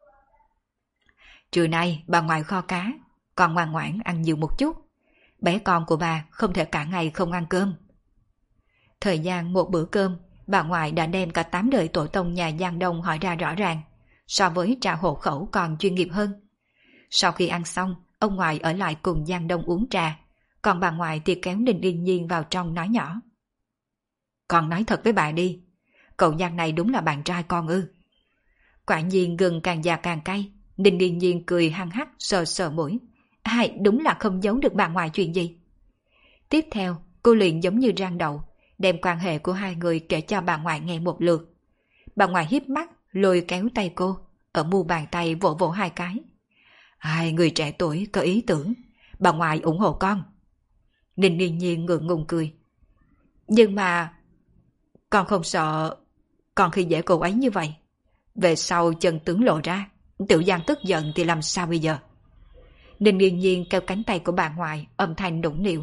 Trưa nay bà ngoại kho cá, con ngoan ngoãn ăn nhiều một chút. Bé con của bà không thể cả ngày không ăn cơm. Thời gian một bữa cơm, bà ngoại đã đem cả 8 đời tổ tông nhà Giang Đông hỏi ra rõ ràng, so với trả hộ khẩu còn chuyên nghiệp hơn. Sau khi ăn xong, ông ngoại ở lại cùng Giang Đông uống trà, còn bà ngoại thì kéo Ninh Yên Nhiên vào trong nói nhỏ. Con nói thật với bà đi, cậu Giang này đúng là bạn trai con ư? Quả nhiên gừng càng già càng cay, Ninh Yên Nhiên cười hăng hắc sờ sờ mũi. Ai, đúng là không giấu được bà ngoại chuyện gì. Tiếp theo, cô liền giống như rang đậu, đem quan hệ của hai người kể cho bà ngoại nghe một lượt. Bà ngoại hiếp mắt, lôi kéo tay cô, ở mu bàn tay vỗ vỗ hai cái. Hai người trẻ tuổi có ý tưởng, bà ngoại ủng hộ con. Ninh Yên Nhiên ngượng ngùng cười. Nhưng mà, con không sợ con khi dễ cô ấy như vậy. Về sau chân tướng lộ ra, Tiểu Giang tức giận thì làm sao bây giờ? Ninh Yên Nhiên kéo cánh tay của bà ngoại, âm thanh nũng nịu.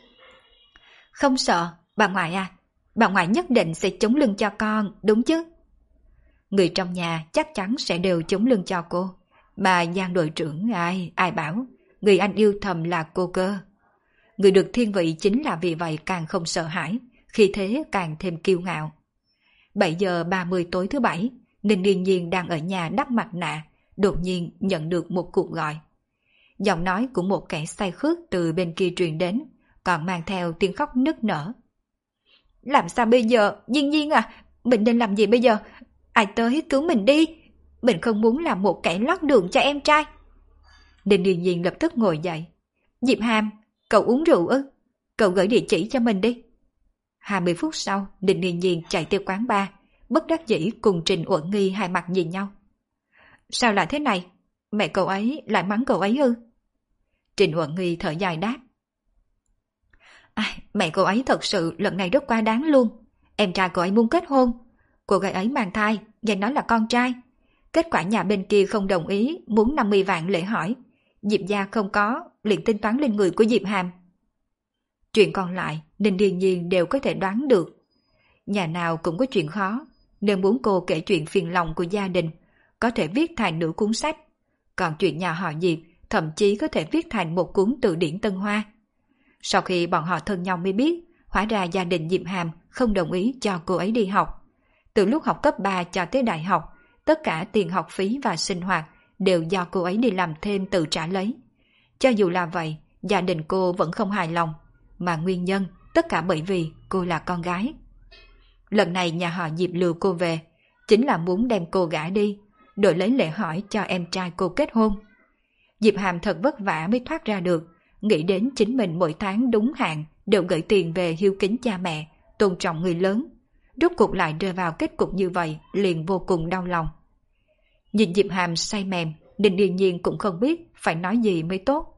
Không sợ, bà ngoại à, bà ngoại nhất định sẽ chống lưng cho con, đúng chứ? Người trong nhà chắc chắn sẽ đều chống lưng cho cô, mà Giang đội trưởng ai bảo, người anh yêu thầm là cô cơ. Người được thiên vị chính là vì vậy càng không sợ hãi, khi thế càng thêm kiêu ngạo. 7 giờ 30 tối thứ Bảy, Ninh Yên Nhiên đang ở nhà đắp mặt nạ, đột nhiên nhận được một cuộc gọi. Giọng nói của một kẻ say khướt từ bên kia truyền đến, còn mang theo tiếng khóc nức nở. Làm sao bây giờ, Nhiên Nhiên à, mình nên làm gì bây giờ? Ai tới cứu mình đi, mình không muốn làm một kẻ lót đường cho em trai. Ninh Yên Nhiên lập tức ngồi dậy. Diệp Hàm, cậu uống rượu ư? Cậu gửi địa chỉ cho mình đi. 20 phút sau, Ninh Yên Nhiên chạy tới quán bar, bất đắc dĩ cùng Trình Uẩn Nghi hai mặt nhìn nhau. Sao lại thế này? Mẹ cậu ấy lại mắng cậu ấy ư? Trình Uẩn Nghi thở dài đáp. Mẹ cô ấy thật sự lần này rất quá đáng luôn. Em trai cô ấy muốn kết hôn. Cô gái ấy mang thai, nghe nói là con trai. Kết quả nhà bên kia không đồng ý, muốn 50 vạn lễ hỏi. Diệp gia không có, liền tính toán lên người của Diệp Hàm. Chuyện còn lại, Ninh Điền Nhiên đều có thể đoán được. Nhà nào cũng có chuyện khó, nếu muốn cô kể chuyện phiền lòng của gia đình, có thể viết thành nửa cuốn sách. Còn chuyện nhà họ Diệp, thậm chí có thể viết thành một cuốn từ điển Tân Hoa. Sau khi bọn họ thân nhau mới biết, hóa ra gia đình Diệp Hàm không đồng ý cho cô ấy đi học. Từ lúc học cấp 3 cho tới đại học, tất cả tiền học phí và sinh hoạt đều do cô ấy đi làm thêm tự trả lấy. Cho dù là vậy, gia đình cô vẫn không hài lòng, mà nguyên nhân tất cả bởi vì cô là con gái. Lần này nhà họ Diệp lừa cô về, chính là muốn đem cô gả đi, đổi lấy lễ hỏi cho em trai cô kết hôn. Diệp Hàm thật vất vả mới thoát ra được, nghĩ đến chính mình mỗi tháng đúng hạn đều gửi tiền về hiếu kính cha mẹ, tôn trọng người lớn. Rốt cuộc lại rơi vào kết cục như vậy, liền vô cùng đau lòng. Nhìn Diệp Hàm say mềm, Ninh Điền Nhiên cũng không biết phải nói gì mới tốt.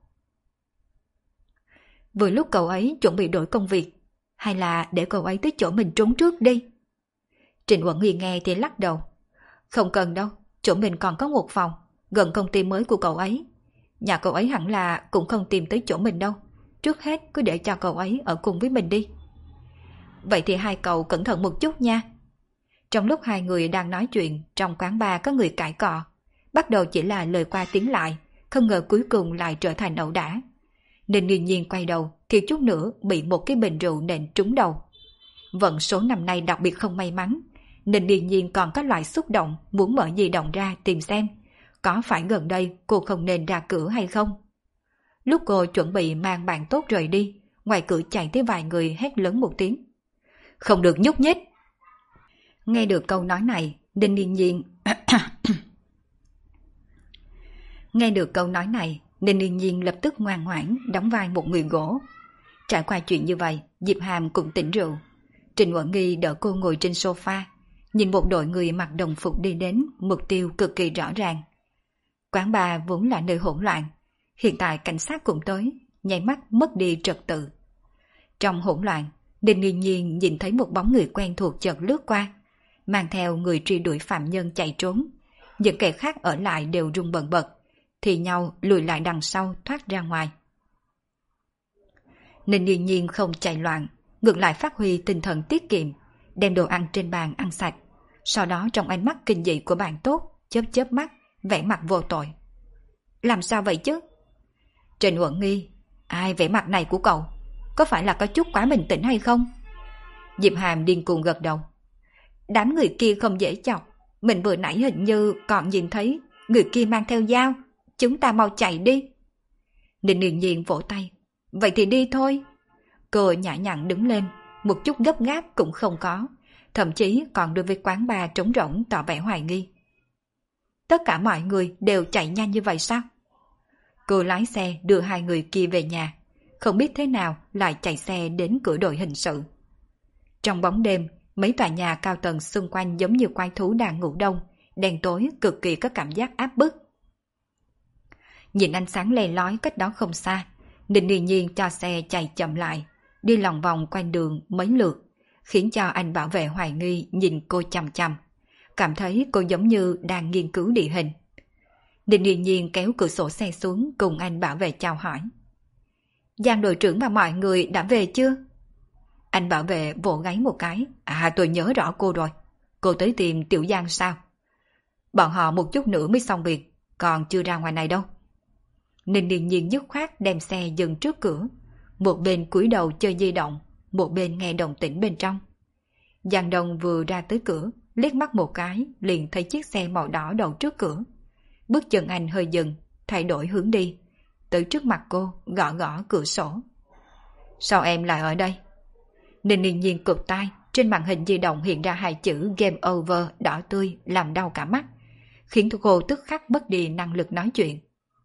Vừa lúc cậu ấy chuẩn bị đổi công việc, hay là để cậu ấy tới chỗ mình trốn trước đi? Trịnh Uẩn Nghi nghe thì lắc đầu. Không cần đâu, chỗ mình còn có một phòng, gần công ty mới của cậu ấy. Nhà cậu ấy hẳn là cũng không tìm tới chỗ mình đâu. Trước hết cứ để cho cậu ấy ở cùng với mình đi. Vậy thì hai cậu cẩn thận một chút nha. Trong lúc hai người đang nói chuyện, trong quán bar có người cãi cọ. Bắt đầu chỉ là lời qua tiếng lại, không ngờ cuối cùng lại trở thành ẩu đả. Nên Nghiên Nhiên quay đầu, thiếu chút nữa bị một cái bình rượu nện trúng đầu. Vận số năm nay đặc biệt không may mắn, nên Nghiên Nhiên còn có loại xúc động muốn mở di động ra tìm xem có phải gần đây cô không nên ra cửa hay không. Lúc cô chuẩn bị mang bạn tốt rời đi, ngoài cửa chạy tới vài người hét lớn một tiếng. Không được nhúc nhích. Nghe được câu nói này, Đinh Yên Nhiên Nghe được câu nói này, Ninh Yên Nhiên lập tức ngoan ngoãn đóng vai một người gỗ. Trải qua chuyện như vậy, Diệp Hàm cũng tỉnh rượu. Trình Uẩn Nghi đỡ cô ngồi trên sofa, nhìn một đội người mặc đồng phục đi đến, mục tiêu cực kỳ rõ ràng. Quán bar vốn là nơi hỗn loạn, hiện tại cảnh sát cũng tới, nháy mắt mất đi trật tự. Trong hỗn loạn, Đinh Nghiên Nhiên nhìn thấy một bóng người quen thuộc chợt lướt qua, mang theo người truy đuổi phạm nhân chạy trốn. Những kẻ khác ở lại đều run bần bật, thì nhau lùi lại đằng sau thoát ra ngoài. Ninh Nghiên Nhiên không chạy loạn, ngược lại phát huy tinh thần tiết kiệm, đem đồ ăn trên bàn ăn sạch. Sau đó trong ánh mắt kinh dị của bạn tốt, chớp chớp mắt, vẻ mặt vô tội. Làm sao vậy chứ? Trình Uẩn Nghi, ai vẻ mặt này của cậu? Có phải là có chút quá bình tĩnh hay không? Diệp Hàm điên cuồng gật đầu. Đám người kia không dễ chọc, mình vừa nãy hình như còn nhìn thấy người kia mang theo dao, chúng ta mau chạy đi. Ninh Nghiên Nhiên vỗ tay. Vậy thì đi thôi. Cô nhã nhặn đứng lên, một chút gấp gáp cũng không có, thậm chí còn đối với quán bar trống rỗng tỏ vẻ hoài nghi. Tất cả mọi người đều chạy nhanh như vậy sao? Cô lái xe đưa hai người kia về nhà, không biết thế nào lại chạy xe đến cửa đội hình sự. Trong bóng đêm, mấy tòa nhà cao tầng xung quanh giống như quái thú đang ngủ đông, đen tối cực kỳ có cảm giác áp bức. Nhìn ánh sáng le lói cách đó không xa, Ninh Nghiên Nhiên cho xe chạy chậm lại, đi lòng vòng quanh đường mấy lượt, khiến cho anh bảo vệ hoài nghi nhìn cô chằm chằm, cảm thấy cô giống như đang nghiên cứu địa hình. Ninh Nghiên Nhiên kéo cửa sổ xe xuống cùng anh bảo vệ chào hỏi. Giang đội trưởng và mọi người đã về chưa? Anh bảo vệ vỗ gáy một cái. À, tôi nhớ rõ cô rồi. Cô tới tìm Tiểu Giang sao? Bọn họ một chút nữa mới xong việc, còn chưa ra ngoài này đâu. Ninh Nghiên Nhiên dứt khoát đem xe dừng trước cửa, một bên cúi đầu chơi di động, một bên nghe động tĩnh bên trong. Giang Đông vừa ra tới cửa, liếc mắt một cái liền thấy chiếc xe màu đỏ đậu trước cửa. Bước chân anh hơi dừng, thay đổi hướng đi, tới trước mặt cô gõ gõ cửa sổ. Sao em lại ở đây? Ninh Nghiên Nhiên cụp tai, trên màn hình di động hiện ra hai chữ Game Over đỏ tươi làm đau cả mắt, khiến cô tức khắc mất đi năng lực nói chuyện.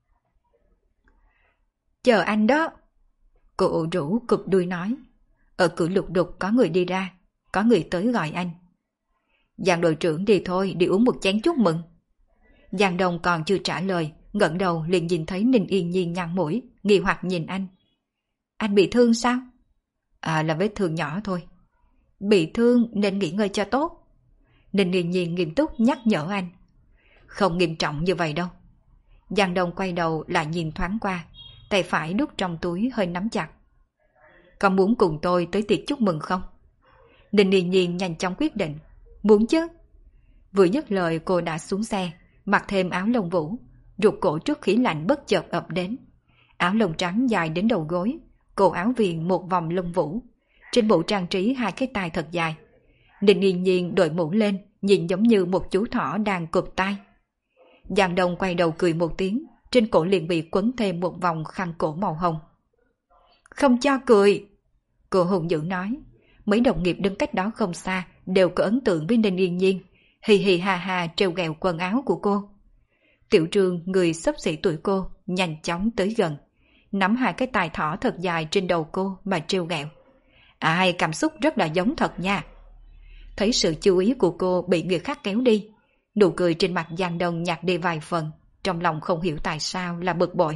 Chờ anh đó. Cô ủ rũ cụp đuôi nói. Ở cửa lục đục có người đi ra, có người tới gọi anh. Giang đội trưởng đi thôi, đi uống một chén chúc mừng. Giang Đông còn chưa trả lời, ngẩng đầu liền nhìn thấy Ninh Yên Nhiên nhăn mũi, nghi hoặc nhìn anh. Anh bị thương sao? À, là vết thương nhỏ thôi. Bị thương nên nghỉ ngơi cho tốt. Ninh Yên Nhiên nghiêm túc nhắc nhở anh. Không nghiêm trọng như vậy đâu. Giang Đông quay đầu lại nhìn thoáng qua, tay phải đút trong túi hơi nắm chặt. Có muốn cùng tôi tới tiệc chúc mừng không? Ninh Yên Nhiên nhanh chóng quyết định. Muốn chứ. Vừa dứt lời cô đã xuống xe, mặc thêm áo lông vũ, rụt cổ trước khí lạnh bất chợt ập đến. Áo lông trắng dài đến đầu gối, cổ áo viền một vòng lông vũ, trên mũ trang trí hai cái tai thật dài. Ninh Yên Nhiên đội mũ lên, nhìn giống như một chú thỏ đang cụp tai. Giang Đông quay đầu cười một tiếng, trên cổ liền bị quấn thêm một vòng khăn cổ màu hồng. Không cho cười! Cô hùng dữ nói. Mấy đồng nghiệp đứng cách đó không xa đều có ấn tượng với Ninh Yên Nhiên, hì hì ha ha trêu ghẹo quần áo của cô. Tiểu Trương, người xấp xỉ tuổi cô, nhanh chóng tới gần, nắm hai cái tai thỏ thật dài trên đầu cô mà trêu ghẹo. Ai, cảm xúc rất là giống thật nha. Thấy sự chú ý của cô bị người khác kéo đi, nụ cười trên mặt Giang Đông nhạt đi vài phần, trong lòng không hiểu tại sao là bực bội.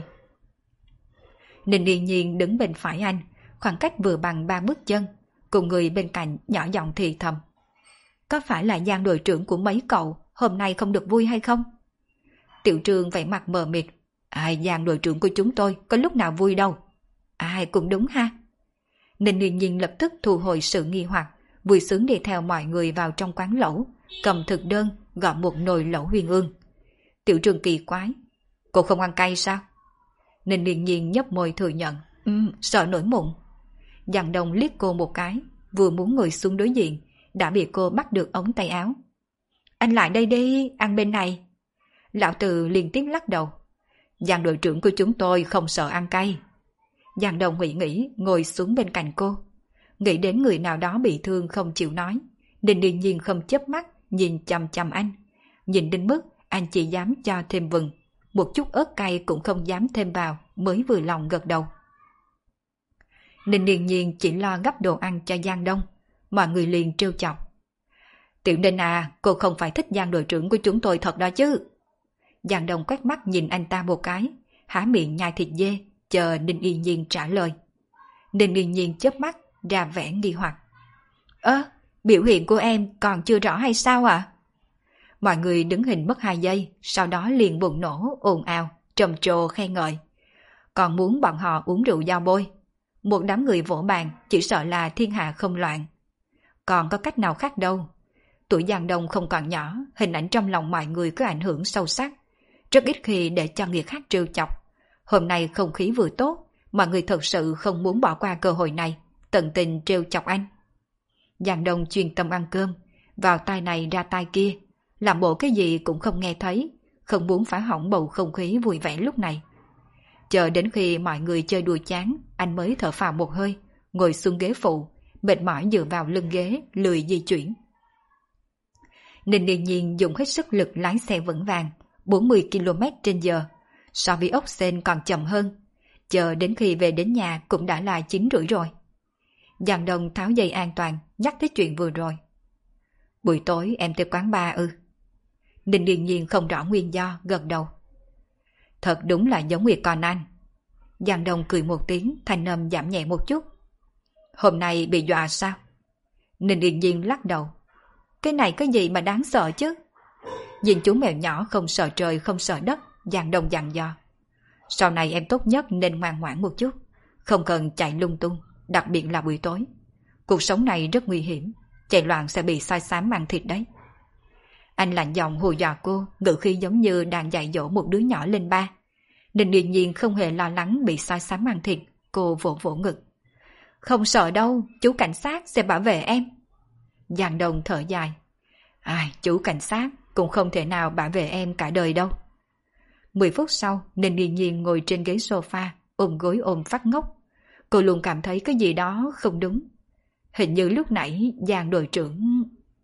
Ninh Yên Nhiên đứng bên phải anh, khoảng cách vừa bằng 3 bước chân, cùng người bên cạnh nhỏ giọng thì thầm. Có phải là Giang đội trưởng của mấy cậu hôm nay không được vui hay không? Tiểu Trương vẻ mặt mờ mịt. Ai, Giang đội trưởng của chúng tôi có lúc nào vui đâu. Ai, cũng đúng ha. Ninh Yên Nhiên lập tức thu hồi sự nghi hoặc, vui sướng đi theo mọi người vào trong quán lẩu, cầm thực đơn gọi một nồi lẩu Huyền Ương. Tiểu Trương kỳ quái. Cô không ăn cay sao? Ninh Yên Nhiên nhấp môi thừa nhận. Sợ nổi mụn. Giang Đông liếc cô một cái, vừa muốn ngồi xuống đối diện, đã bị cô bắt được ống tay áo. Anh lại đây đi, ăn bên này. Lão Từ liên tiếp lắc đầu. Giang đội trưởng của chúng tôi không sợ ăn cay. Giang Đông nghĩ nghĩ, ngồi xuống bên cạnh cô. Nghĩ đến người nào đó bị thương không chịu nói, Ninh Yên Nhiên không chớp mắt nhìn chằm chằm anh. Nhìn đến mức anh chỉ dám cho thêm vừng, một chút ớt cay cũng không dám thêm vào, mới vừa lòng gật đầu. Ninh Điền Nhiên chỉ lo gấp đồ ăn cho Giang Đông, mọi người liền trêu chọc. Tiểu Ninh à, cô không phải thích Giang đội trưởng của chúng tôi thật đó chứ? Giang Đông quét mắt nhìn anh ta một cái, há miệng nhai thịt dê, chờ Ninh Yên Nhiên trả lời. Ninh Yên Nhiên chớp mắt, ra vẻ nghi hoặc. Biểu hiện của em còn chưa rõ hay sao ạ? Mọi người đứng hình mất 2 giây, sau đó liền bùng nổ, ồn ào, trầm trồ khen ngợi. Còn muốn bọn họ uống rượu giao bôi. Một đám người vỗ bàn, chỉ sợ là thiên hạ không loạn. Còn có cách nào khác đâu. Tuổi Giang Đông không còn nhỏ, hình ảnh trong lòng mọi người có ảnh hưởng sâu sắc. Rất ít khi để cho người khác trêu chọc. Hôm nay không khí vừa tốt, mọi người thật sự không muốn bỏ qua cơ hội này, tận tình trêu chọc anh. Giang Đông chuyên tâm ăn cơm, vào tai này ra tai kia, làm bộ cái gì cũng không nghe thấy, không muốn phá hỏng bầu không khí vui vẻ lúc này. Chờ đến khi mọi người chơi đùa chán, anh mới thở phào một hơi, ngồi xuống ghế phụ, mệt mỏi dựa vào lưng ghế, lười di chuyển. Ninh Điền Nhiên dùng hết sức lực lái xe vững vàng, 40 km/h, so với ốc sên còn chậm hơn. Chờ đến khi về đến nhà cũng đã là 9:30 rồi. Giang Đông tháo dây an toàn, nhắc tới chuyện vừa rồi. Buổi tối em tới quán bar ư? Ninh Điền Nhiên không rõ nguyên do, gật đầu. Thật đúng là giống Nguyệt Còn Anh. Giang Đông cười một tiếng, thanh âm giảm nhẹ một chút. Hôm nay bị dọa sao? Ninh Điền Nhiên lắc đầu. Cái này có gì mà đáng sợ chứ? Nhìn chú mèo nhỏ không sợ trời không sợ đất, Giang Đông dặn dò. Sau này em tốt nhất nên ngoan ngoãn một chút, không cần chạy lung tung, đặc biệt là buổi tối. Cuộc sống này rất nguy hiểm, chạy loạn sẽ bị soi xám ăn thịt đấy. Anh lạnh giọng hù dọa cô, ngữ khí giống như đang dạy dỗ một đứa nhỏ lên ba. Ninh Điền Nhiên không hề lo lắng bị soi xám ăn thịt, cô vỗ vỗ ngực. Không sợ đâu, chú cảnh sát sẽ bảo vệ em. Giang Đông thở dài. Chú cảnh sát cũng không thể nào bảo vệ em cả đời đâu. 10 phút sau, Ninh Điền Nhiên ngồi trên ghế sofa, ôm gối ôm phát ngốc. Cô luôn cảm thấy cái gì đó không đúng. Hình như lúc nãy Giang đội trưởng...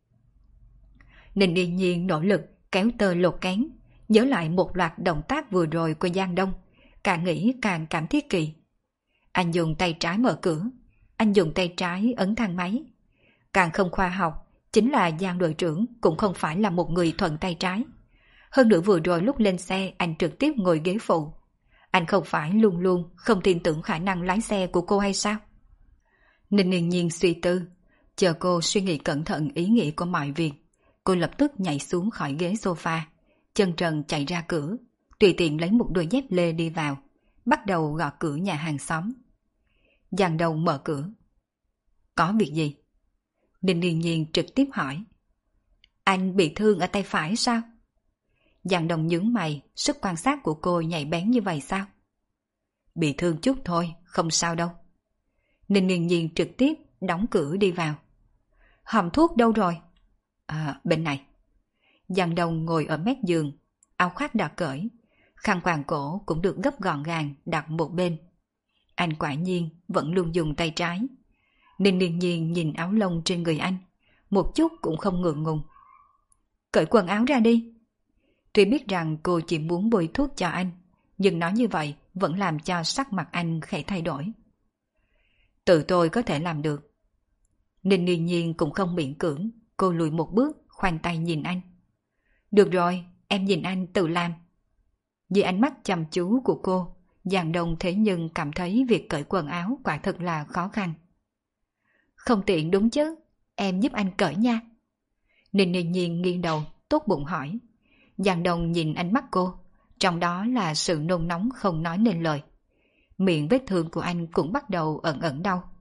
Ninh Điền Nhiên nỗ lực kéo tơ lột kén, nhớ lại một loạt động tác vừa rồi của Giang Đông, càng nghĩ càng cảm thấy kỳ. Anh dùng tay trái mở cửa, anh dùng tay trái ấn thang máy. Càng không khoa học, chính là Giang đội trưởng cũng không phải là một người thuận tay trái. Hơn nữa vừa rồi lúc lên xe anh trực tiếp ngồi ghế phụ. Anh không phải luôn luôn không tin tưởng khả năng lái xe của cô hay sao? Ninh Điền Nhiên suy tư, chờ cô suy nghĩ cẩn thận ý nghĩa của mọi việc. Cô lập tức nhảy xuống khỏi ghế sofa, chân trần chạy ra cửa, tùy tiện lấy một đôi dép lê đi vào, bắt đầu gõ cửa nhà hàng xóm. Giang Đông mở cửa. Có việc gì? Ninh Điền Nhiên trực tiếp hỏi. Anh bị thương ở tay phải sao? Giang Đông nhướng mày, sức quan sát của cô nhạy bén như vậy sao? Bị thương chút thôi, không sao đâu. Ninh Điền Nhiên trực tiếp đóng cửa đi vào. Hòm thuốc đâu rồi? Bên này. Giang Đông ngồi ở mép giường, áo khoác đã cởi, khăn quàng cổ cũng được gấp gọn gàng đặt một bên. Anh quả nhiên vẫn luôn dùng tay trái. Ninh Điền Nhiên nhìn áo lông trên người anh, một chút cũng không ngượng ngùng. Cởi quần áo ra đi. Tuy biết rằng cô chỉ muốn bôi thuốc cho anh, nhưng nói như vậy vẫn làm cho sắc mặt anh khẽ thay đổi. Tự tôi có thể làm được. Ninh Điền Nhiên cũng không miễn cưỡng, cô lùi một bước, khoanh tay nhìn anh. Được rồi, em nhìn anh tự làm. Vì ánh mắt chăm chú của cô, Giang Đông thế nhưng cảm thấy việc cởi quần áo quả thật là khó khăn. Không tiện đúng chứ, em giúp anh cởi nha. Ninh Điền Nhiên nghiêng đầu, tốt bụng hỏi. Giang Đông nhìn ánh mắt cô, trong đó là sự nôn nóng không nói nên lời. Miệng vết thương của anh cũng bắt đầu ẩn ẩn đau.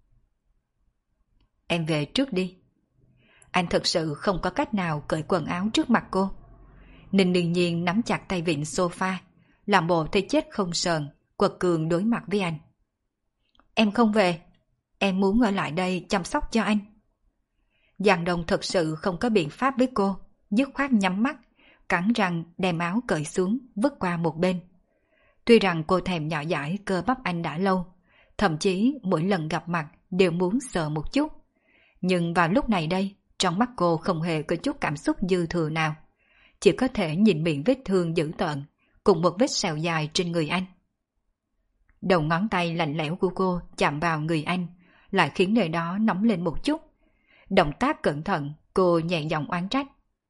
Em về trước đi. Anh thật sự không có cách nào cởi quần áo trước mặt cô. Ninh Điền Nhiên nắm chặt tay vịn sofa, làm bộ thấy chết không sờn, quật cường đối mặt với anh. Em không về, em muốn ở lại đây chăm sóc cho anh. Giang Đông thật sự không có biện pháp với cô, dứt khoát nhắm mắt, cắn răng đem áo cởi xuống, vứt qua một bên. Tuy rằng cô thèm nhỏ dãi cơ bắp anh đã lâu, thậm chí mỗi lần gặp mặt đều muốn sờ một chút. Nhưng vào lúc này đây, trong mắt cô không hề có chút cảm xúc dư thừa nào. Chỉ có thể nhìn miệng vết thương dữ tợn, cùng một vết sẹo dài trên người anh. Đầu ngón tay lạnh lẽo của cô chạm vào người anh, lại khiến nơi đó nóng lên một chút. Động tác cẩn thận, cô nhẹ giọng oán trách.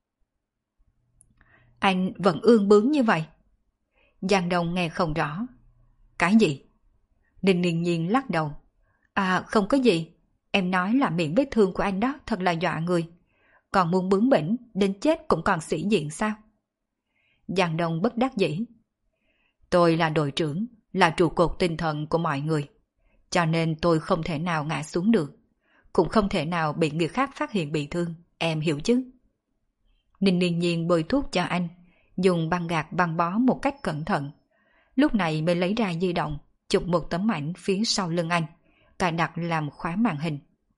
Anh vẫn ương bướng như vậy. Giang Đông nghe không rõ. Cái gì? Ninh Nghiên Nhiên lắc đầu. À không có gì, em nói là miệng vết thương của anh đó thật là dọa người. Còn muốn bướng bỉnh, đến chết cũng còn sĩ diện sao? Giang Đông bất đắc dĩ. Tôi là đội trưởng, là trụ cột tinh thần của mọi người. Cho nên tôi không thể nào ngã xuống được. Cũng không thể nào bị người khác phát hiện bị thương, em hiểu chứ? Ninh Nghiên Nhiên bôi thuốc cho anh, dùng băng gạc băng bó một cách cẩn thận. Lúc này mới lấy ra di động, chụp một tấm ảnh phía sau lưng anh, cài đặt làm khóa màn hình.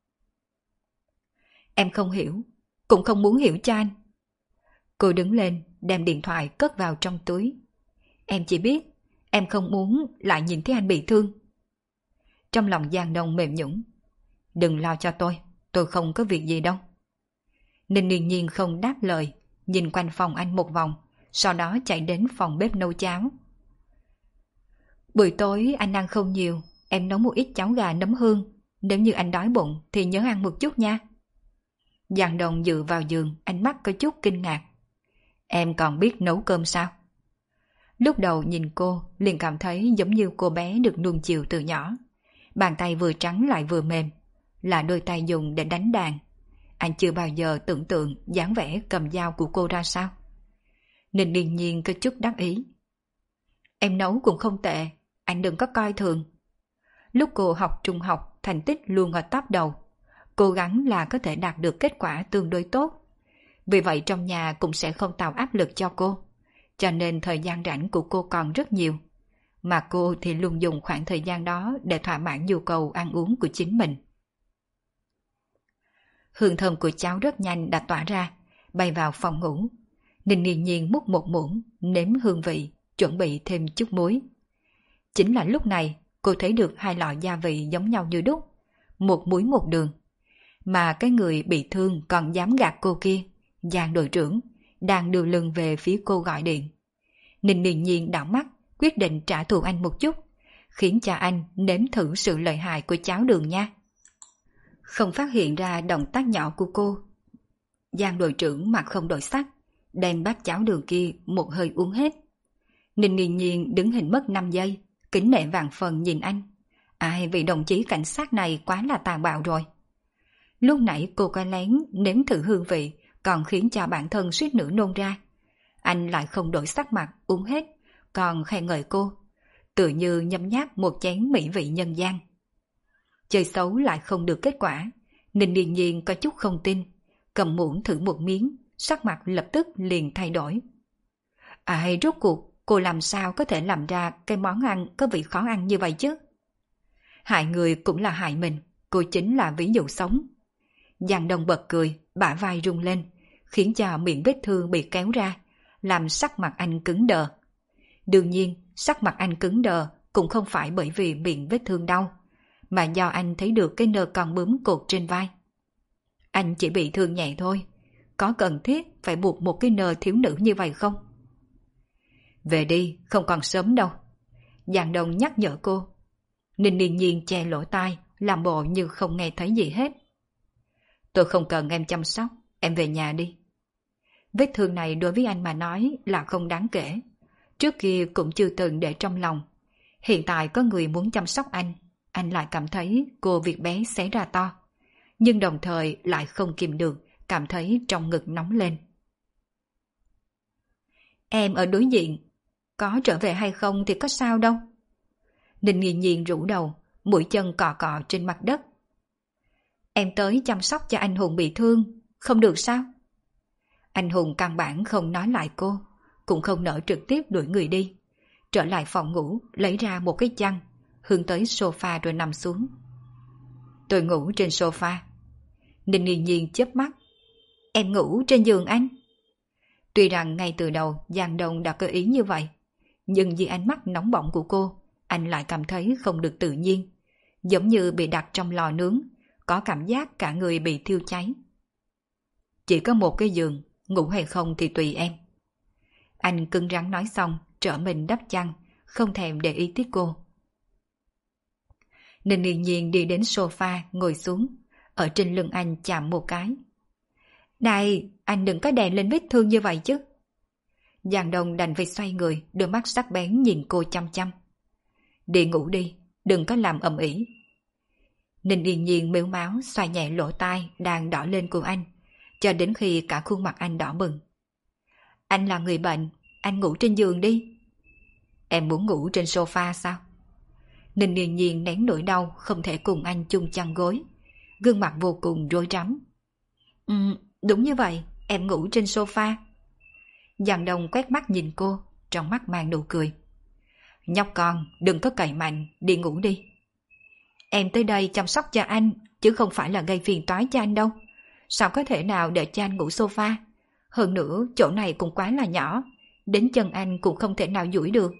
Em không hiểu, cũng không muốn hiểu cho anh. Cô đứng lên, đem điện thoại cất vào trong túi. Em chỉ biết, em không muốn lại nhìn thấy anh bị thương. Trong lòng Giang Đông mềm nhũn. Đừng lo cho tôi không có việc gì đâu. Ninh Nghiên Nhiên không đáp lời, nhìn quanh phòng anh một vòng, sau đó chạy đến phòng bếp nấu cháo. Buổi tối anh ăn không nhiều, em nấu một ít cháo gà nấm hương. Nếu như anh đói bụng thì nhớ ăn một chút nha. Giang Đông dựa vào giường, ánh mắt có chút kinh ngạc. Em còn biết nấu cơm sao? Lúc đầu nhìn cô, liền cảm thấy giống như cô bé được nuông chiều từ nhỏ. Bàn tay vừa trắng lại vừa mềm, là đôi tay dùng để đánh đàn. Anh chưa bao giờ tưởng tượng dáng vẻ cầm dao của cô ra sao. Ninh Nghiên Nhiên có chút đắc ý. Em nấu cũng không tệ, anh đừng có coi thường. Lúc cô học trung học, thành tích luôn ở top đầu. Cố gắng là có thể đạt được kết quả tương đối tốt. Vì vậy trong nhà cũng sẽ không tạo áp lực cho cô. Cho nên thời gian rảnh của cô còn rất nhiều. Mà cô thì luôn dùng khoảng thời gian đó để thỏa mãn nhu cầu ăn uống của chính mình. Hương thơm của cháo rất nhanh đã tỏa ra, bay vào phòng ngủ. Ninh Nghiên Nhiên múc một muỗng, nếm hương vị, chuẩn bị thêm chút muối. Chính là lúc này cô thấy được hai lọ gia vị giống nhau như đúc, một muối một đường. Mà cái người bị thương còn dám gạt cô kia, Giang đội trưởng, đang đưa lưng về phía cô gọi điện. Ninh Nghiên Nhiên đảo mắt, quyết định trả thù anh một chút, khiến cho anh nếm thử sự lợi hại của cháo đường nha. Không phát hiện ra động tác nhỏ của cô, Giang đội trưởng mặt không đổi sắc, đem bát cháo đường kia một hơi uống hết. Ninh Nghiên Nhiên đứng hình mất 5 giây, kính nể vạn phần nhìn anh. Ai vị đồng chí cảnh sát này quá là tàn bạo rồi. Lúc nãy cô có lén nếm thử hương vị, còn khiến cho bản thân suýt nữa nôn ra. Anh lại không đổi sắc mặt, uống hết, còn khen ngợi cô, tự như nhấm nháp một chén mỹ vị nhân gian. Chơi xấu lại không được kết quả, Ninh Nghiên Nhiên có chút không tin, cầm muỗng thử một miếng, sắc mặt lập tức liền thay đổi. Rốt cuộc cô làm sao có thể làm ra cái món ăn có vị khó ăn như vậy chứ? Hại người cũng là hại mình, cô chính là ví dụ sống. Giang Đông bật cười, bả vai rung lên, khiến cho miệng vết thương bị kéo ra, làm sắc mặt anh cứng đờ. Đương nhiên, sắc mặt anh cứng đờ cũng không phải bởi vì miệng vết thương đau, mà do anh thấy được cái nơ con bướm cột trên vai. Anh chỉ bị thương nhẹ thôi, có cần thiết phải buộc một cái nơ thiếu nữ như vậy không? Về đi, không còn sớm đâu. Giang Đông nhắc nhở cô. Ninh Nghiên Nhiên che lỗ tai, làm bộ như không nghe thấy gì hết. Tôi không cần em chăm sóc, em về nhà đi. Vết thương này đối với anh mà nói là không đáng kể. Trước kia cũng chưa từng để trong lòng. Hiện tại có người muốn chăm sóc anh lại cảm thấy cô việc bé xé ra to. Nhưng đồng thời lại không kìm được, cảm thấy trong ngực nóng lên. Em ở đối diện, có trở về hay không thì có sao đâu. Ninh Nghiên Nhiên rũ đầu, mũi chân cọ cọ trên mặt đất. Em tới chăm sóc cho anh Hùng bị thương, không được sao? Anh Hùng căn bản không nói lại cô, cũng không nỡ trực tiếp đuổi người đi. Trở lại phòng ngủ, lấy ra một cái chăn, hướng tới sofa rồi nằm xuống. Tôi ngủ trên sofa. Ninh Nghiên Nhiên chớp mắt. Em ngủ trên giường anh. Tuy rằng ngay từ đầu Giang Đông đã có ý như vậy, nhưng vì ánh mắt nóng bỏng của cô, anh lại cảm thấy không được tự nhiên, giống như bị đặt trong lò nướng, có cảm giác cả người bị thiêu cháy. Chỉ có một cái giường, ngủ hay không thì tùy em. Anh cứng rắn nói xong, trở mình đắp chăn, không thèm để ý tới cô. Ninh Yên Nhiên đi đến sofa ngồi xuống, ở trên lưng anh chạm một cái. Này, anh đừng có đè lên vết thương như vậy chứ. Giang Đông đành phải xoay người, đôi mắt sắc bén nhìn cô chăm chăm. Đi ngủ đi, đừng có làm ầm ĩ. Ninh Yên Nhiên mếu máo xoay nhẹ lỗ tai đang đỏ lên của anh, cho đến khi cả khuôn mặt anh đỏ bừng. Anh là người bệnh, anh ngủ trên giường đi. Em muốn ngủ trên sofa sao? Ninh Yên Nhiên nén nỗi đau không thể cùng anh chung chăn gối, gương mặt vô cùng rối rắm. Đúng như vậy, em ngủ trên sofa. Giang Đông quét mắt nhìn cô, trong mắt mang nụ cười. Nhóc con, đừng có cậy mạnh, đi ngủ đi. Em tới đây chăm sóc cho anh, chứ không phải là gây phiền toái cho anh đâu. Sao có thể nào để cho anh ngủ sofa? Hơn nữa, chỗ này cũng quá là nhỏ, đến chân anh cũng không thể nào duỗi được.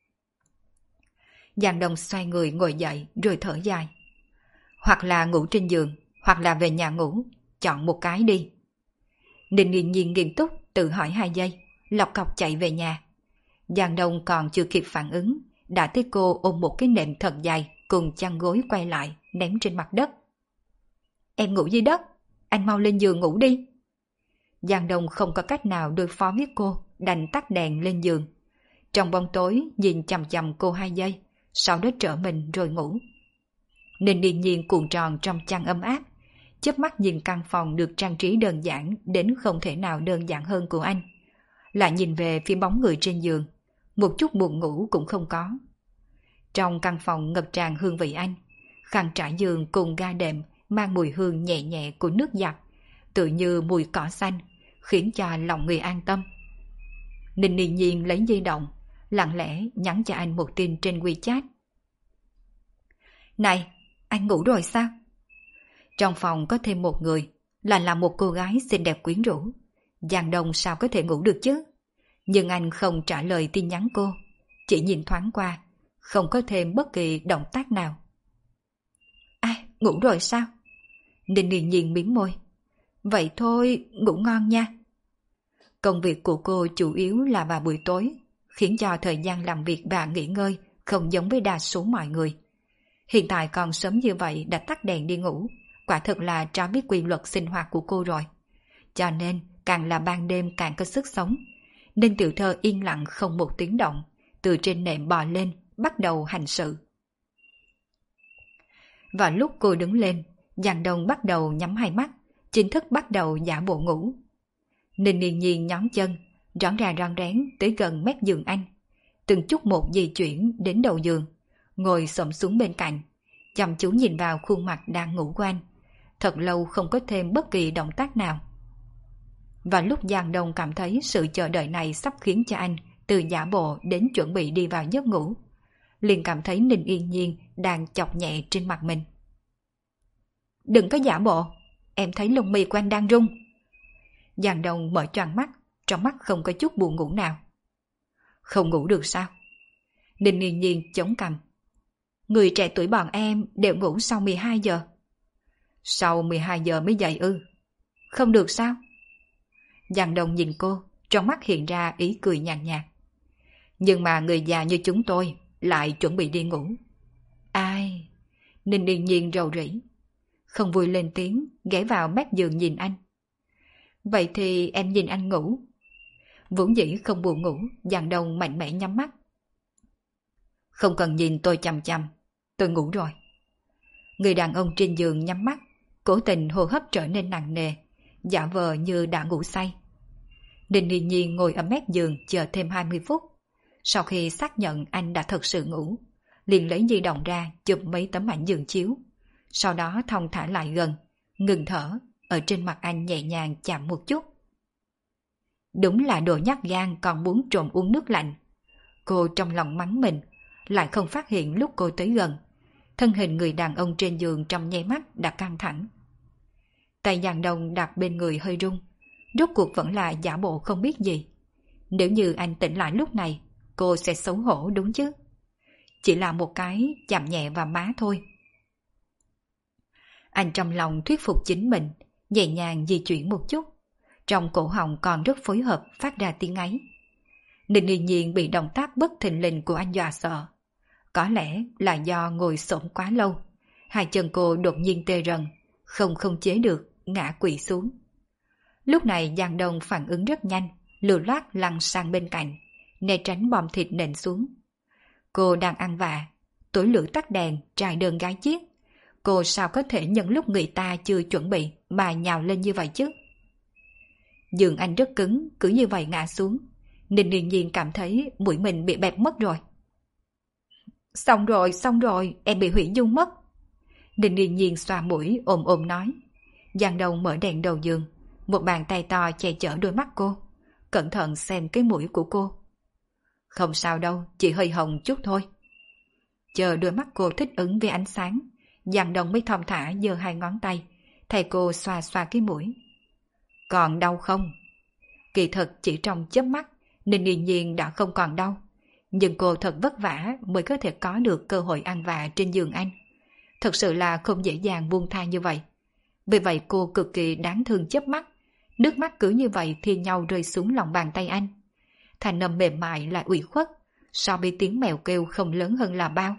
Giang Đông xoay người ngồi dậy rồi thở dài. Hoặc là ngủ trên giường, hoặc là về nhà ngủ, chọn một cái đi. Ninh Yên Nhiên nghiêm túc tự hỏi 2 giây, lọc cọc chạy về nhà. Giang Đông còn chưa kịp phản ứng, đã thấy cô ôm một cái nệm thật dài cùng chăn gối quay lại ném trên mặt đất. Em ngủ dưới đất, anh mau lên giường ngủ đi. Giang Đông không có cách nào đối phó với cô, đành tắt đèn lên giường. Trong bóng tối nhìn chằm chằm cô 2 giây, sau đó trở mình rồi ngủ. Ninh Yên Nhiên cuộn tròn trong chăn ấm áp, chớp mắt nhìn căn phòng được trang trí đơn giản đến không thể nào đơn giản hơn của anh. Lại nhìn về phía bóng người trên giường, một chút buồn ngủ cũng không có. Trong căn phòng ngập tràn hương vị anh, khăn trải giường cùng ga đệm mang mùi hương nhẹ nhẹ của nước giặt, tự như mùi cỏ xanh, khiến cho lòng người an tâm. Ninh Yên Nhiên lấy di động, lặng lẽ nhắn cho anh một tin trên WeChat. Này, anh ngủ rồi sao? Trong phòng có thêm một người, là một cô gái xinh đẹp quyến rũ. Giang Đông sao có thể ngủ được chứ? Nhưng anh không trả lời tin nhắn cô, chỉ nhìn thoáng qua, không có thêm bất kỳ động tác nào. Ngủ rồi sao? Ninh Yên Nhiên mím môi. Vậy thôi, ngủ ngon nha. Công việc của cô chủ yếu là vào buổi tối, khiến cho thời gian làm việc và nghỉ ngơi không giống với đa số mọi người. Hiện tại còn sớm như vậy đã tắt đèn đi ngủ, quả thực là trái biết quy luật sinh hoạt của cô rồi. Cho nên càng là ban đêm càng có sức sống, nên tiểu thơ yên lặng không một tiếng động, từ trên nệm bò lên, bắt đầu hành sự. Và lúc cô đứng lên, Giang Đông bắt đầu nhắm 2 mắt, chính thức bắt đầu giả bộ ngủ. Ninh Yên Nhiên nhón chân, rón ra rón rén tới gần mép giường anh, từng chút một di chuyển đến đầu giường, ngồi xổm xuống bên cạnh, chăm chú nhìn vào khuôn mặt đang ngủ của anh, thật lâu không có thêm bất kỳ động tác nào. Và lúc Giang Đông cảm thấy sự chờ đợi này sắp khiến cho anh từ giả bộ đến chuẩn bị đi vào giấc ngủ, liền cảm thấy Ninh Yên Nhiên đang chọc nhẹ trên mặt mình. Đừng có giả bộ, em thấy lông mi của anh đang rung. Giang Đông mở choàng mắt, trong mắt không có chút buồn ngủ nào. Không ngủ được sao? Ninh Yên Nhiên chống cằm. Người trẻ tuổi bọn em đều ngủ sau 12 giờ. Sau 12 giờ mới dậy ư? Không được sao? Giang Đông nhìn cô, trong mắt hiện ra ý cười nhàn nhạt. Nhưng mà người già như chúng tôi lại chuẩn bị đi ngủ. Ai? Ninh Yên Nhiên rầu rĩ, không vui lên tiếng, ghé vào mép giường nhìn anh. Vậy thì em nhìn anh ngủ. Vốn dĩ không buồn ngủ, Giang Đông mạnh mẽ nhắm mắt. Không cần nhìn tôi chằm chằm, tôi ngủ rồi. Người đàn ông trên giường nhắm mắt, cố tình hô hấp trở nên nặng nề, giả vờ như đã ngủ say. Ninh Yên Nhiên ngồi ở mép giường chờ thêm 20 phút. Sau khi xác nhận anh đã thật sự ngủ, liền lấy di động ra chụp mấy tấm ảnh giường chiếu, sau đó thong thả lại gần, ngừng thở, ở trên mặt anh nhẹ nhàng chạm một chút. Đúng là đồ nhát gan còn muốn trộm uống nước lạnh. Cô trong lòng mắng mình, lại không phát hiện lúc cô tới gần, thân hình người đàn ông trên giường trong nháy mắt đã căng thẳng. Tay Giang Đông đặt bên người hơi rung, rốt cuộc vẫn là giả bộ không biết gì. Nếu như anh tỉnh lại lúc này, cô sẽ xấu hổ đúng chứ? Chỉ là một cái chạm nhẹ vào má thôi. Anh trong lòng thuyết phục chính mình, nhẹ nhàng di chuyển một chút, trong cổ họng còn rất phối hợp phát ra tiếng ấy. Ninh Yên Nhiên bị động tác bất thình lình của anh dọa sợ. Có lẽ là do ngồi xổm quá lâu, hai chân cô đột nhiên tê rần, không chế được, ngã quỵ xuống. Lúc này Giang Đông phản ứng rất nhanh, lưu loát lăn sang bên cạnh, né tránh bom thịt nện xuống. Cô đang ăn vạ, tuổi lửa tắt đèn, trải đơn gái chiếc. Cô sao có thể nhân lúc người ta chưa chuẩn bị mà nhào lên như vậy chứ? Giường anh rất cứng, cứ như vậy ngã xuống. Ninh Yên Nhiên cảm thấy mũi mình bị bẹp mất rồi. Xong rồi, em bị hủy dung mất. Ninh Yên Nhiên xoa mũi ôm ôm nói. Giang Đông mở đèn đầu giường, một bàn tay to che chở đôi mắt cô, cẩn thận xem cái mũi của cô. Không sao đâu, chỉ hơi hồng chút thôi. Chờ đôi mắt cô thích ứng với ánh sáng, Giang Đông mới thong thả giơ hai ngón tay, thay cô xoa xoa cái mũi. Còn đau không? Kỳ thật chỉ trong chớp mắt, Ninh Yên Nhiên đã không còn đau. Nhưng cô thật vất vả mới có thể có được cơ hội ăn vạ trên giường anh. Thật sự là không dễ dàng buông tha như vậy. Vì vậy cô cực kỳ đáng thương chớp mắt. Nước mắt cứ như vậy thi nhau rơi xuống lòng bàn tay anh. Thanh âm mềm mại lại ủy khuất, so với tiếng mèo kêu không lớn hơn là bao.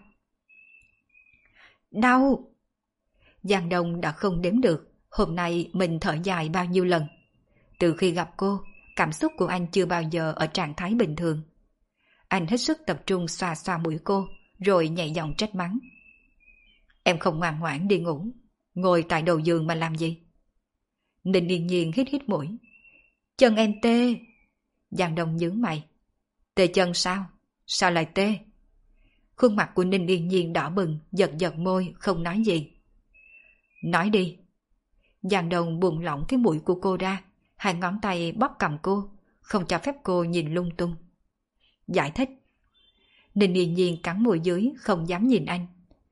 Đau! Giang Đông đã không đếm được hôm nay mình thở dài bao nhiêu lần. Từ khi gặp cô, cảm xúc của anh chưa bao giờ ở trạng thái bình thường. Anh hết sức tập trung xoa xoa mũi cô, rồi nhẹ giọng trách mắng. Em không ngoan ngoãn đi ngủ, ngồi tại đầu giường mà làm gì? Ninh Yên Nhiên hít hít mũi. Chân em tê. Giang Đông nhướng mày. Tê chân sao? Sao lại tê? Khuôn mặt của Ninh Yên Nhiên đỏ bừng, giật giật môi, không nói gì. Nói đi. Giang Đông buông lỏng cái mũi của cô ra, hai ngón tay bóp cầm cô, không cho phép cô nhìn lung tung. Giải thích. Ninh Yên Nhiên cắn môi dưới, không dám nhìn anh.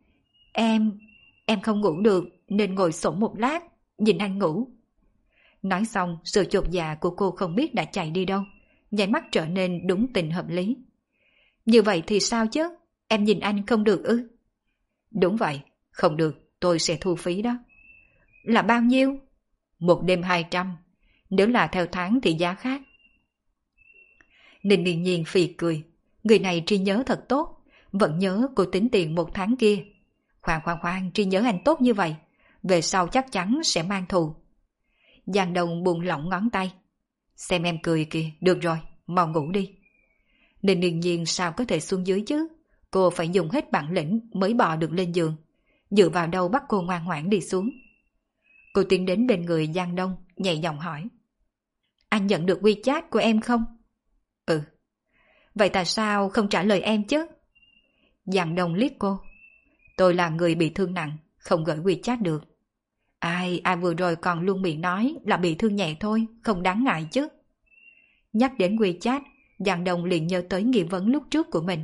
Em không ngủ được, nên ngồi xổm một lát, nhìn anh ngủ. Nói xong, sự chột dạ của cô không biết đã chạy đi đâu, nháy mắt trở nên đúng tình hợp lý. Như vậy thì sao chứ? Em nhìn anh không được ư? Đúng vậy, không được, tôi sẽ thu phí đó. Là bao nhiêu? Một đêm 200, nếu là theo tháng thì giá khác. Ninh Yên Nhiên phì cười, người này trí nhớ thật tốt, vẫn nhớ cô tính tiền một tháng kia. Khoan, trí nhớ anh tốt như vậy, về sau chắc chắn sẽ mang thù. Giang Đông buông lỏng ngón tay. Xem em cười kìa, được rồi, mau ngủ đi. Ninh Yên Nhiên sao có thể xuống dưới chứ? Cô phải dùng hết bản lĩnh mới bò được lên giường. Dựa vào đâu bắt cô ngoan ngoãn đi xuống. Cô tiến đến bên người Giang Đông, nhẹ giọng hỏi. Anh nhận được WeChat của em không? Ừ. Vậy tại sao không trả lời em chứ? Giang Đông liếc cô. Tôi là người bị thương nặng, không gửi WeChat được. Ai vừa rồi còn luôn miệng nói là bị thương nhẹ thôi, không đáng ngại chứ. Nhắc đến WeChat, Giang Đông liền nhớ tới nghi vấn lúc trước của mình.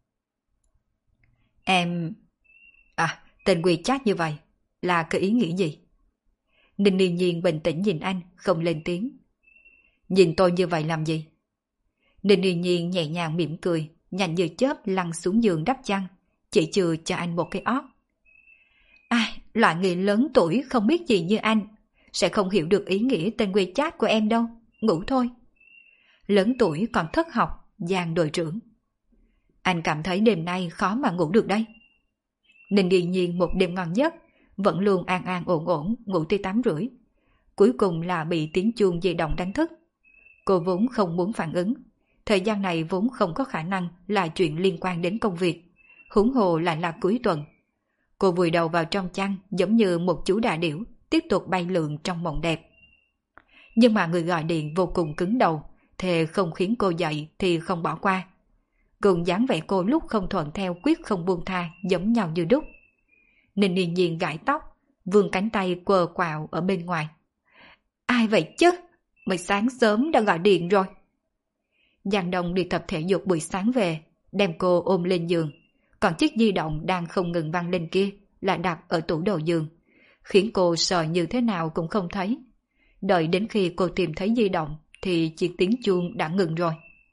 Em... tên WeChat như vậy, là cái ý nghĩa gì? Ninh Yên Nhiên bình tĩnh nhìn anh, không lên tiếng. Nhìn tôi như vậy làm gì? Ninh Yên Nhiên nhẹ nhàng mỉm cười, nhanh như chớp lăn xuống giường đắp chăn, chỉ chừa cho anh một cái ót. Loại người lớn tuổi không biết gì như anh, sẽ không hiểu được ý nghĩa tên WeChat của em đâu, ngủ thôi. Lớn tuổi còn thất học, Giang đội trưởng. Anh cảm thấy đêm nay khó mà ngủ được đây. Ninh Yên Nhiên một đêm ngon giấc, vẫn luôn an ổn ngủ tới 8:30. Cuối cùng là bị tiếng chuông di động đánh thức. Cô vốn không muốn phản ứng, thời gian này vốn không có khả năng là chuyện liên quan đến công việc, huống hồ lại là cuối tuần. Cô vùi đầu vào trong chăn giống như một chú đà điểu, tiếp tục bay lượn trong mộng đẹp. Nhưng mà người gọi điện vô cùng cứng đầu, thề không khiến cô dậy thì không bỏ qua. Cùng dáng vẻ cô lúc không thuận theo quyết không buông tha giống nhau như đúc. Ninh Yên Nhiên gãi tóc, vươn cánh tay quờ quạo ở bên ngoài. Ai vậy chứ? Mới sáng sớm đã gọi điện rồi. Giang Đông đi tập thể dục buổi sáng về, đem cô ôm lên giường. Còn chiếc di động đang không ngừng vang lên kia là đặt ở tủ đầu giường, khiến cô sợ như thế nào cũng không thấy. Đợi đến khi cô tìm thấy di động thì chiếc tiếng chuông đã ngừng rồi.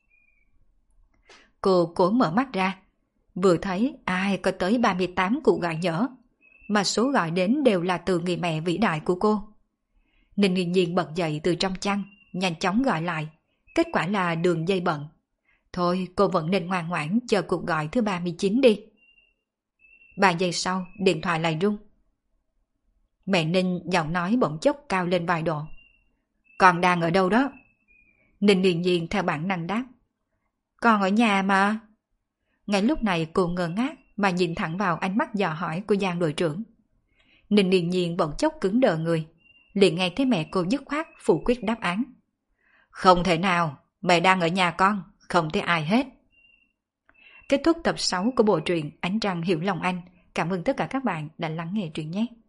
Cô cố mở mắt ra, vừa thấy ai có tới 38 cuộc gọi nhỡ, mà số gọi đến đều là từ người mẹ vĩ đại của cô. Ninh Yên Nhiên bật dậy từ trong chăn, nhanh chóng gọi lại, kết quả là đường dây bận. Thôi cô vẫn nên ngoan ngoãn chờ cuộc gọi thứ 39 đi. 3 giây sau điện thoại lại rung. Mẹ Ninh giọng nói bỗng chốc cao lên vài độ. Con đang ở đâu đó? Ninh Điền Nhiên theo bản năng đáp. Con ở nhà mà. Ngay lúc này cô ngơ ngác mà nhìn thẳng vào ánh mắt dò hỏi của Giang đội trưởng. Ninh Điền Nhiên bỗng chốc cứng đờ người, liền nghe thấy mẹ cô dứt khoát phủ quyết đáp án. Không thể nào, mẹ đang ở nhà con, không thấy ai hết. Kết thúc tập 6 của bộ truyện Ánh Trăng Hiểu Lòng Anh. Cảm ơn tất cả các bạn đã lắng nghe truyện nhé.